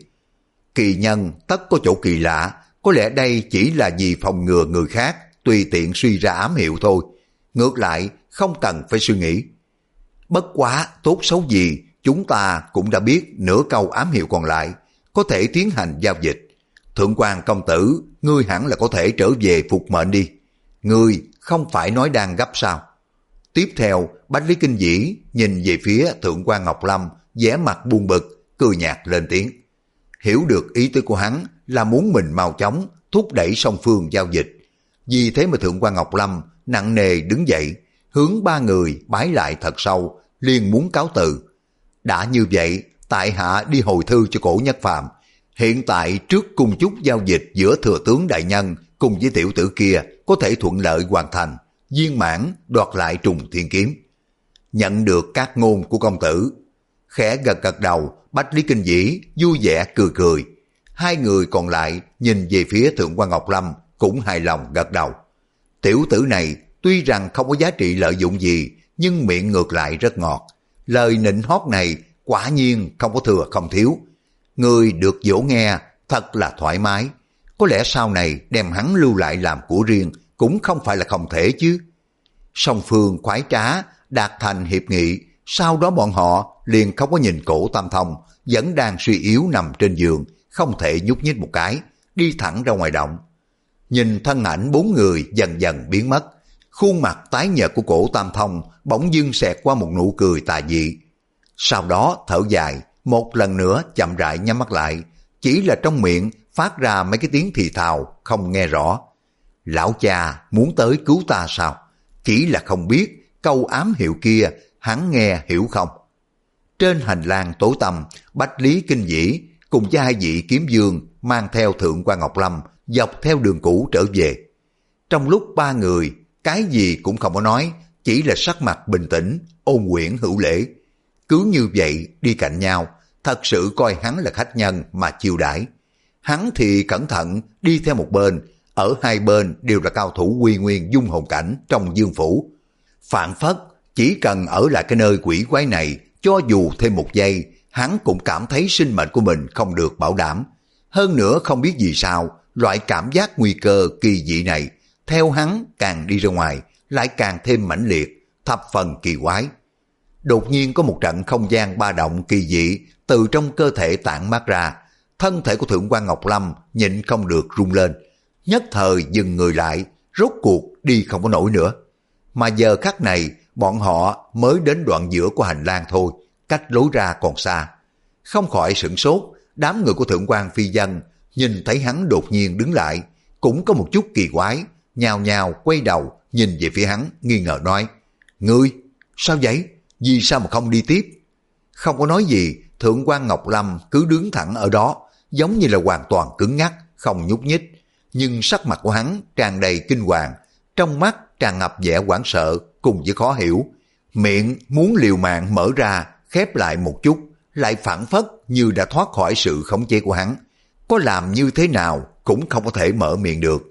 Kỳ nhân tất có chỗ kỳ lạ, có lẽ đây chỉ là vì phòng ngừa người khác tùy tiện suy ra ám hiệu thôi, ngược lại không cần phải suy nghĩ. Bất quá tốt xấu gì chúng ta cũng đã biết nửa câu ám hiệu còn lại, có thể tiến hành giao dịch. Thượng quan công tử, ngươi hẳn là có thể trở về phục mệnh đi. Ngươi không phải nói đang gấp sao? Tiếp theo, Bách Lý Kinh Dĩ nhìn về phía Thượng quan Ngọc Lâm, vẻ mặt buồn bực, cười nhạt lên tiếng. Hiểu được ý tứ của hắn là muốn mình mau chóng thúc đẩy song phương giao dịch. Vì thế mà Thượng quan Ngọc Lâm nặng nề đứng dậy, hướng ba người bái lại thật sâu, liền muốn cáo từ. Đã như vậy, tại hạ đi hồi thư cho Cổ Nhất Phàm. Hiện tại trước cung chúc giao dịch giữa thừa tướng đại nhân cùng với tiểu tử kia có thể thuận lợi hoàn thành, viên mãn đoạt lại trùng thiên kiếm. Nhận được các ngôn của công tử, khẽ gật gật đầu, Bách Lý Kinh Dĩ vui vẻ cười cười. Hai người còn lại nhìn về phía Thượng quan Ngọc Lâm cũng hài lòng gật đầu. Tiểu tử này tuy rằng không có giá trị lợi dụng gì, nhưng miệng ngược lại rất ngọt. Lời nịnh hót này quả nhiên không có thừa không thiếu. Người được dỗ nghe thật là thoải mái. Có lẽ sau này đem hắn lưu lại làm của riêng cũng không phải là không thể chứ. Song phương khoái trá, đạt thành hiệp nghị, sau đó bọn họ liền không có nhìn Cổ Tam Thông vẫn đang suy yếu nằm trên giường, không thể nhúc nhích một cái, đi thẳng ra ngoài động. Nhìn thân ảnh bốn người dần dần biến mất, khuôn mặt tái nhợt của Cổ Tam Thông bỗng dưng xẹt qua một nụ cười tà dị. Sau đó thở dài, một lần nữa chậm rãi nhắm mắt lại, chỉ là trong miệng phát ra mấy cái tiếng thì thào không nghe rõ. Lão cha muốn tới cứu ta sao? Chỉ là không biết câu ám hiệu kia hắn nghe hiểu không? Trên hành lang tối tăm, Bách Lý Kinh Dĩ cùng với hai vị kiếm vương mang theo Thượng quan Ngọc Lâm dọc theo đường cũ trở về. Trong lúc ba người cái gì cũng không có nói, chỉ là sắc mặt bình tĩnh, ôn quyển hữu lễ. Cứ như vậy đi cạnh nhau, thật sự coi hắn là khách nhân mà chiêu đãi. Hắn thì cẩn thận đi theo một bên, ở hai bên đều là cao thủ quy nguyên dung hồn cảnh trong dương phủ. Phản phất chỉ cần ở lại cái nơi quỷ quái này, cho dù thêm một giây, hắn cũng cảm thấy sinh mệnh của mình không được bảo đảm. Hơn nữa không biết vì sao, loại cảm giác nguy cơ kỳ dị này, theo hắn càng đi ra ngoài, lại càng thêm mãnh liệt, thập phần kỳ quái. Đột nhiên có một trận không gian ba động kỳ dị từ trong cơ thể tản mát ra, thân thể của Thượng quan Ngọc Lâm nhịn không được rung lên, nhất thời dừng người lại, rốt cuộc đi không có nổi nữa. Mà giờ khắc này, bọn họ mới đến đoạn giữa của hành lang thôi, cách lối ra còn xa. Không khỏi sửng sốt, đám người của Thượng quan Phi Dân nhìn thấy hắn đột nhiên đứng lại, cũng có một chút kỳ quái, nhào nhào quay đầu nhìn về phía hắn, nghi ngờ nói: Ngươi, sao vậy? Vì sao mà không đi tiếp? Không có nói gì, Thượng quan Ngọc Lâm cứ đứng thẳng ở đó, giống như là hoàn toàn cứng ngắc, không nhúc nhích. Nhưng sắc mặt của hắn tràn đầy kinh hoàng, trong mắt tràn ngập vẻ hoảng sợ cùng với khó hiểu. Miệng muốn liều mạng mở ra, khép lại một chút, lại phản phất như đã thoát khỏi sự khống chế của hắn. Có làm như thế nào cũng không có thể mở miệng được.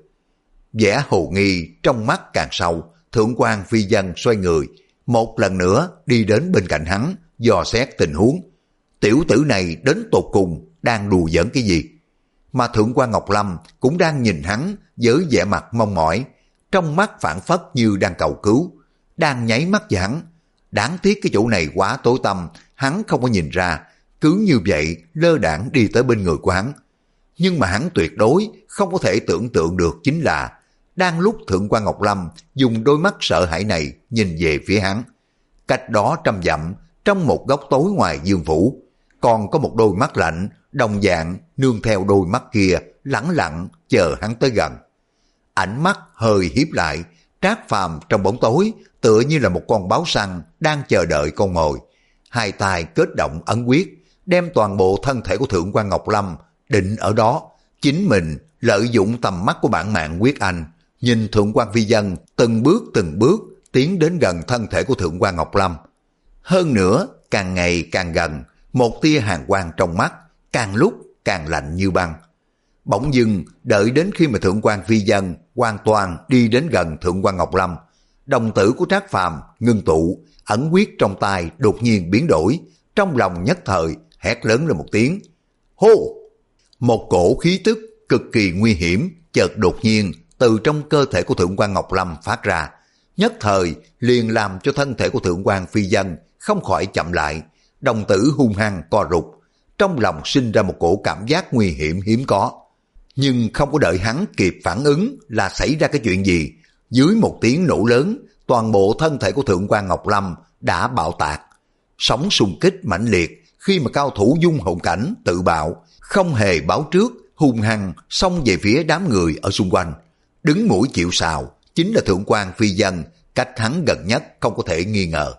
Vẻ hồ nghi trong mắt càng sâu, Thượng quan Phi Dân xoay người, một lần nữa đi đến bên cạnh hắn, dò xét tình huống. Tiểu tử này đến tột cùng đang đùa giỡn cái gì? Mà Thượng quan Ngọc Lâm cũng đang nhìn hắn với vẻ mặt mong mỏi, trong mắt phản phất như đang cầu cứu, đang nháy mắt với hắn. Đáng tiếc cái chỗ này quá tối tăm, hắn không có nhìn ra, cứ như vậy lơ đãng đi tới bên người của hắn. Nhưng mà hắn tuyệt đối không có thể tưởng tượng được chính là đang lúc Thượng quan Ngọc Lâm dùng đôi mắt sợ hãi này nhìn về phía hắn, cách đó trăm dặm, trong một góc tối ngoài dương phủ, còn có một đôi mắt lạnh, đồng dạng nương theo đôi mắt kia, lẳng lặng chờ hắn tới gần. Ánh mắt hơi híp lại, Trác Phàm trong bóng tối tựa như là một con báo săn đang chờ đợi con mồi. Hai tay kết động ấn quyết, đem toàn bộ thân thể của Thượng quan Ngọc Lâm định ở đó. Chính mình lợi dụng tầm mắt của bản mạng quyết anh, nhìn Thượng quan Phi Vân từng bước từng bước tiến đến gần thân thể của Thượng quan Ngọc Lâm. Hơn nữa, càng ngày càng gần, một tia hàn quang trong mắt, càng lúc càng lạnh như băng. Bỗng dưng, đợi đến khi mà Thượng quan Phi Vân hoàn toàn đi đến gần Thượng quan Ngọc Lâm, đồng tử của Trác Phàm ngưng tụ, ẩn quyết trong tay đột nhiên biến đổi, trong lòng nhất thời hét lớn lên một tiếng. Hô! Một cổ khí tức cực kỳ nguy hiểm chợt đột nhiên từ trong cơ thể của Thượng quan Ngọc Lâm phát ra, nhất thời liền làm cho thân thể của Thượng quan Phi Vân không khỏi chậm lại, đồng tử hung hăng co rụt, trong lòng sinh ra một cổ cảm giác nguy hiểm hiếm có. Nhưng không có đợi hắn kịp phản ứng là xảy ra cái chuyện gì, dưới một tiếng nổ lớn, toàn bộ thân thể của Thượng quan Ngọc Lâm đã bạo tạc. Sóng xung kích mãnh liệt khi mà cao thủ dung hồn cảnh tự bạo, không hề báo trước, hung hăng xông về phía đám người ở xung quanh. Đứng mũi chịu sào chính là Thượng quan Phi Vân, cách hắn gần nhất không có thể nghi ngờ.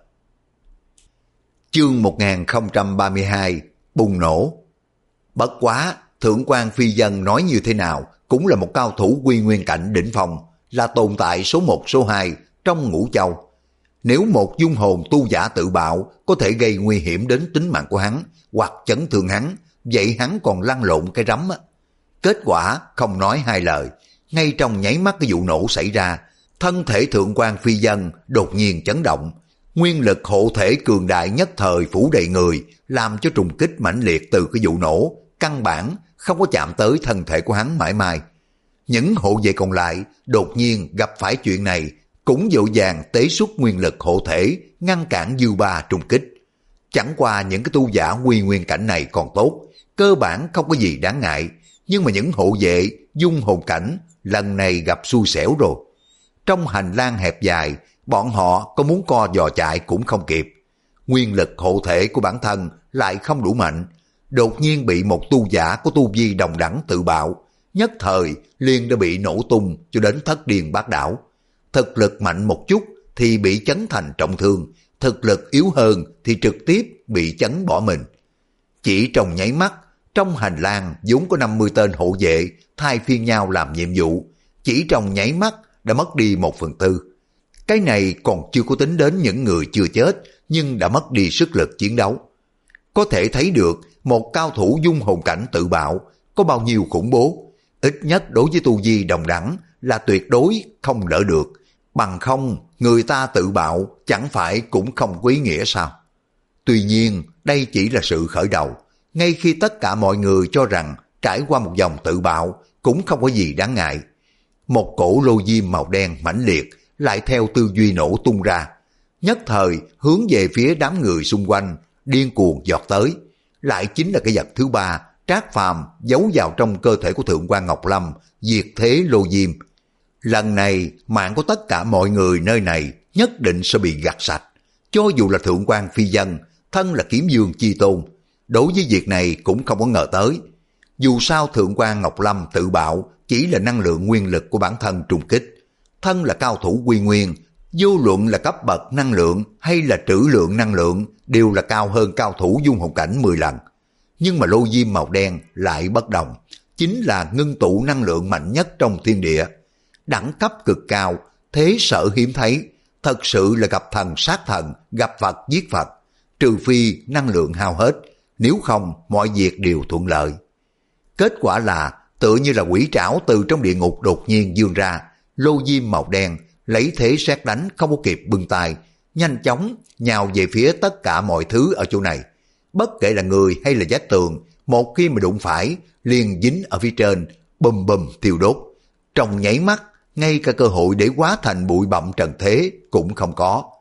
Chương một nghìn không trăm ba mươi hai bùng nổ. Bất quá, Thượng quan Phi Vân nói như thế nào cũng là một cao thủ quy nguyên cảnh đỉnh phong, là tồn tại số một số hai trong Ngũ Châu. Nếu một dung hồn tu giả tự bạo có thể gây nguy hiểm đến tính mạng của hắn hoặc chấn thương hắn, vậy hắn còn lăn lộn cái rắm á. Kết quả không nói hai lời, ngay trong nháy mắt cái vụ nổ xảy ra, thân thể Thượng quan Phi Vân đột nhiên chấn động, nguyên lực hộ thể cường đại nhất thời phủ đầy người, làm cho trùng kích mãnh liệt từ cái vụ nổ căn bản không có chạm tới thân thể của hắn mãi mãi. Những hộ vệ còn lại đột nhiên gặp phải chuyện này, cũng vội vàng tế xuất nguyên lực hộ thể ngăn cản dư ba trùng kích. Chẳng qua những cái tu giả quy nguyên cảnh này còn tốt, cơ bản không có gì đáng ngại, nhưng mà những hộ vệ dung hồn cảnh lần này gặp xui xẻo rồi. Trong hành lang hẹp dài, bọn họ có muốn co giò chạy cũng không kịp. Nguyên lực hộ thể của bản thân lại không đủ mạnh, đột nhiên bị một tu giả có tu vi đồng đẳng tự bạo, nhất thời liền đã bị nổ tung cho đến thất điên bát đảo. Thực lực mạnh một chút thì bị chấn thành trọng thương, thực lực yếu hơn thì trực tiếp bị chấn bỏ mình. Chỉ trong nháy mắt, trong hành lang vốn có năm mươi tên hộ vệ thay phiên nhau làm nhiệm vụ, chỉ trong nháy mắt đã mất đi một phần tư. Cái này còn chưa có tính đến những người chưa chết nhưng đã mất đi sức lực chiến đấu. Có thể thấy được một cao thủ dung hồn cảnh tự bạo có bao nhiêu khủng bố, ít nhất đối với tu vi đồng đẳng là tuyệt đối không đỡ được, bằng không người ta tự bạo chẳng phải cũng không có ý nghĩa sao. Tuy nhiên đây chỉ là sự khởi đầu, ngay khi tất cả mọi người cho rằng trải qua một vòng tự bạo cũng không có gì đáng ngại, một cổ lô diêm màu đen mãnh liệt lại theo tư duy nổ tung ra, nhất thời hướng về phía đám người xung quanh điên cuồng giọt tới. Lại chính là cái vật thứ ba Trác Phàm giấu vào trong cơ thể của Thượng quan Ngọc Lâm, diệt thế lô diêm. Lần này mạng của tất cả mọi người nơi này nhất định sẽ bị gặt sạch. Cho dù là Thượng quan Phi Vân, thân là kiếm dương chi tôn, đối với việc này cũng không có ngờ tới. Dù sao Thượng quan Ngọc Lâm tự bạo chỉ là năng lượng nguyên lực của bản thân trùng kích. Thân là cao thủ quy nguyên, vô luận là cấp bậc năng lượng hay là trữ lượng năng lượng đều là cao hơn cao thủ dung hồn cảnh mười lần. Nhưng mà lô diêm màu đen lại bất đồng, chính là ngưng tụ năng lượng mạnh nhất trong thiên địa. Đẳng cấp cực cao, thế sở hiếm thấy, thật sự là gặp thần sát thần, gặp Phật giết Phật. Trừ phi năng lượng hao hết, nếu không mọi việc đều thuận lợi. Kết quả là tựa như là quỷ trảo từ trong địa ngục đột nhiên vươn ra, lô diêm màu đen lấy thế sét đánh không có kịp bưng tay, nhanh chóng nhào về phía tất cả mọi thứ ở chỗ này. Bất kể là người hay là vách tường, một khi mà đụng phải liền dính ở phía trên, bùm bùm tiêu đốt. Trong nháy mắt, ngay cả cơ hội để hóa thành bụi bặm trần thế cũng không có.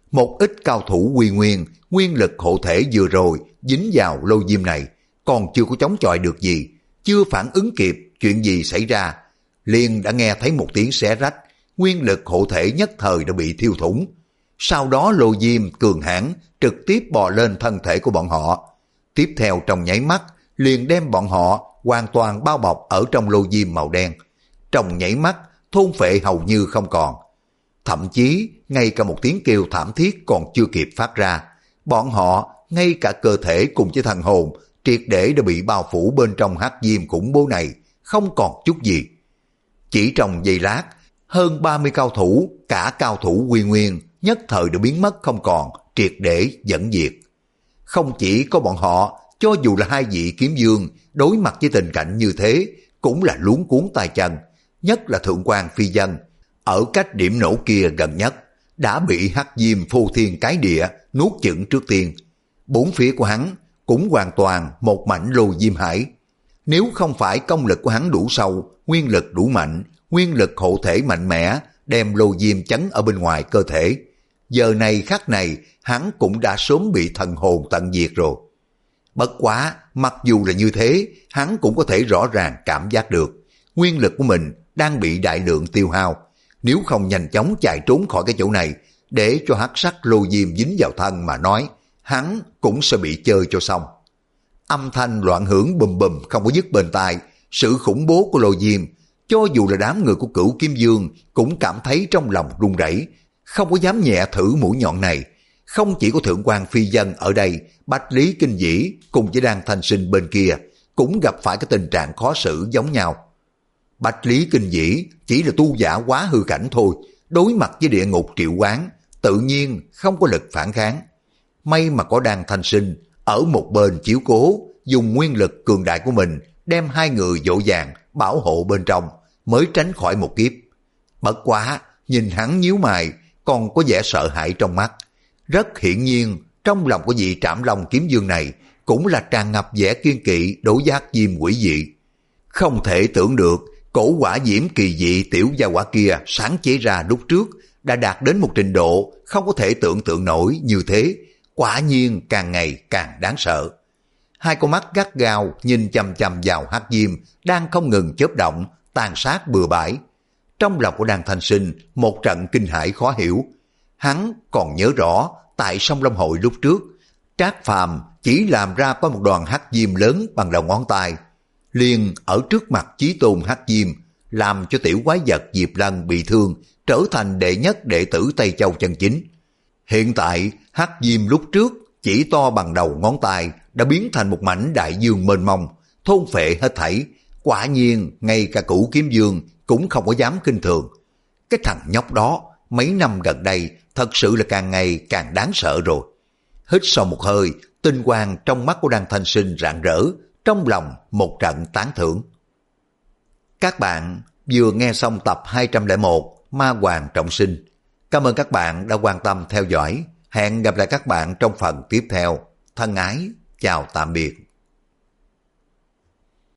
Một ít cao thủ quy nguyên, nguyên lực hộ thể vừa rồi dính vào lô diêm này, còn chưa có chống chọi được gì, chưa phản ứng kịp chuyện gì xảy ra, liền đã nghe thấy một tiếng xé rách, nguyên lực hộ thể nhất thời đã bị thiêu thủng. Sau đó lô diêm cường hãn trực tiếp bò lên thân thể của bọn họ. Tiếp theo trong nháy mắt, liền đem bọn họ hoàn toàn bao bọc ở trong lô diêm màu đen. Trong nháy mắt, thôn phệ hầu như không còn. Thậm chí, ngay cả một tiếng kêu thảm thiết còn chưa kịp phát ra. Bọn họ, ngay cả cơ thể cùng với thần hồn, triệt để đã bị bao phủ bên trong hắc diêm khủng bố này, không còn chút gì. Chỉ trong giây lát, hơn ba mươi cao thủ, cả cao thủ quy nguyên, nhất thời đã biến mất không còn, triệt để dẫn diệt. Không chỉ có bọn họ, cho dù là hai vị kiếm vương, đối mặt với tình cảnh như thế, cũng là luống cuốn tay chân, nhất là thượng quan phi dân, ở cách điểm nổ kia gần nhất, đã bị hắc diêm phô thiên cái địa nuốt chửng trước tiên. Bốn phía của hắn cũng hoàn toàn một mảnh lô diêm hải. Nếu không phải công lực của hắn đủ sâu, nguyên lực đủ mạnh, nguyên lực hộ thể mạnh mẽ, đem lô diêm chấn ở bên ngoài cơ thể, giờ này khắc này hắn cũng đã sớm bị thần hồn tận diệt rồi. Bất quá, mặc dù là như thế, hắn cũng có thể rõ ràng cảm giác được nguyên lực của mình đang bị đại lượng tiêu hao. Nếu không nhanh chóng chạy trốn khỏi cái chỗ này, để cho hắc sắc lô diêm dính vào thân mà nói, hắn cũng sẽ bị chơi cho xong. Âm thanh loạn hưởng bùm bùm không có dứt bên tai, sự khủng bố của lô diêm, cho dù là đám người của Cửu Kiếm Dương cũng cảm thấy trong lòng run rẩy, không có dám nhẹ thử mũi nhọn này. Không chỉ có thượng quan phi dân ở đây, Bạch Lý Kinh Dĩ cùng với Đan Thanh Sinh bên kia cũng gặp phải cái tình trạng khó xử giống nhau. Bạch Lý Kinh Dĩ chỉ là tu giả quá hư cảnh thôi, đối mặt với địa ngục triệu quán, tự nhiên không có lực phản kháng. May mà có Đan Thanh Sinh ở một bên chiếu cố, dùng nguyên lực cường đại của mình đem hai người dỗ dàng bảo hộ bên trong, mới tránh khỏi một kiếp. Bất quá, nhìn hắn nhíu mày, còn có vẻ sợ hãi trong mắt. Rất hiển nhiên, trong lòng của vị Trảm Long kiếm dương này cũng là tràn ngập vẻ kiên kỵ đối với hắc diêm quỷ dị. Không thể tưởng được, cổ quả diễm kỳ dị tiểu gia quả kia sáng chế ra lúc trước đã đạt đến một trình độ không có thể tưởng tượng nổi như thế, quả nhiên càng ngày càng đáng sợ. Hai con mắt gắt gao nhìn chằm chằm vào hắc diêm đang không ngừng chớp động, tàn sát bừa bãi. Trong lòng của Đan Thanh Sinh một trận kinh hãi khó hiểu. Hắn còn nhớ rõ tại sông Long Hội lúc trước, Trác Phàm chỉ làm ra có một đoàn hắc diêm lớn bằng đầu ngón tay, liền ở trước mặt Chí Tôn hắc diêm, làm cho tiểu quái vật Diệp Lân bị thương, trở thành đệ nhất đệ tử Tây Châu chân chính. Hiện tại hắc diêm lúc trước chỉ to bằng đầu ngón tay đã biến thành một mảnh đại dương mênh mông, thôn phệ hết thảy. Quả nhiên ngay cả Cửu Kiếm Dương cũng không có dám khinh thường. Cái thằng nhóc đó mấy năm gần đây thật sự là càng ngày càng đáng sợ rồi. Hít sâu một hơi, tinh quang trong mắt của Đan Thanh Sinh rạng rỡ, trong lòng một trận tán thưởng. Các bạn vừa nghe xong tập hai trăm lẻ một Ma Hoàng Trọng Sinh. Cảm ơn các bạn đã quan tâm theo dõi. Hẹn gặp lại các bạn trong phần tiếp theo. Thân ái, chào tạm biệt.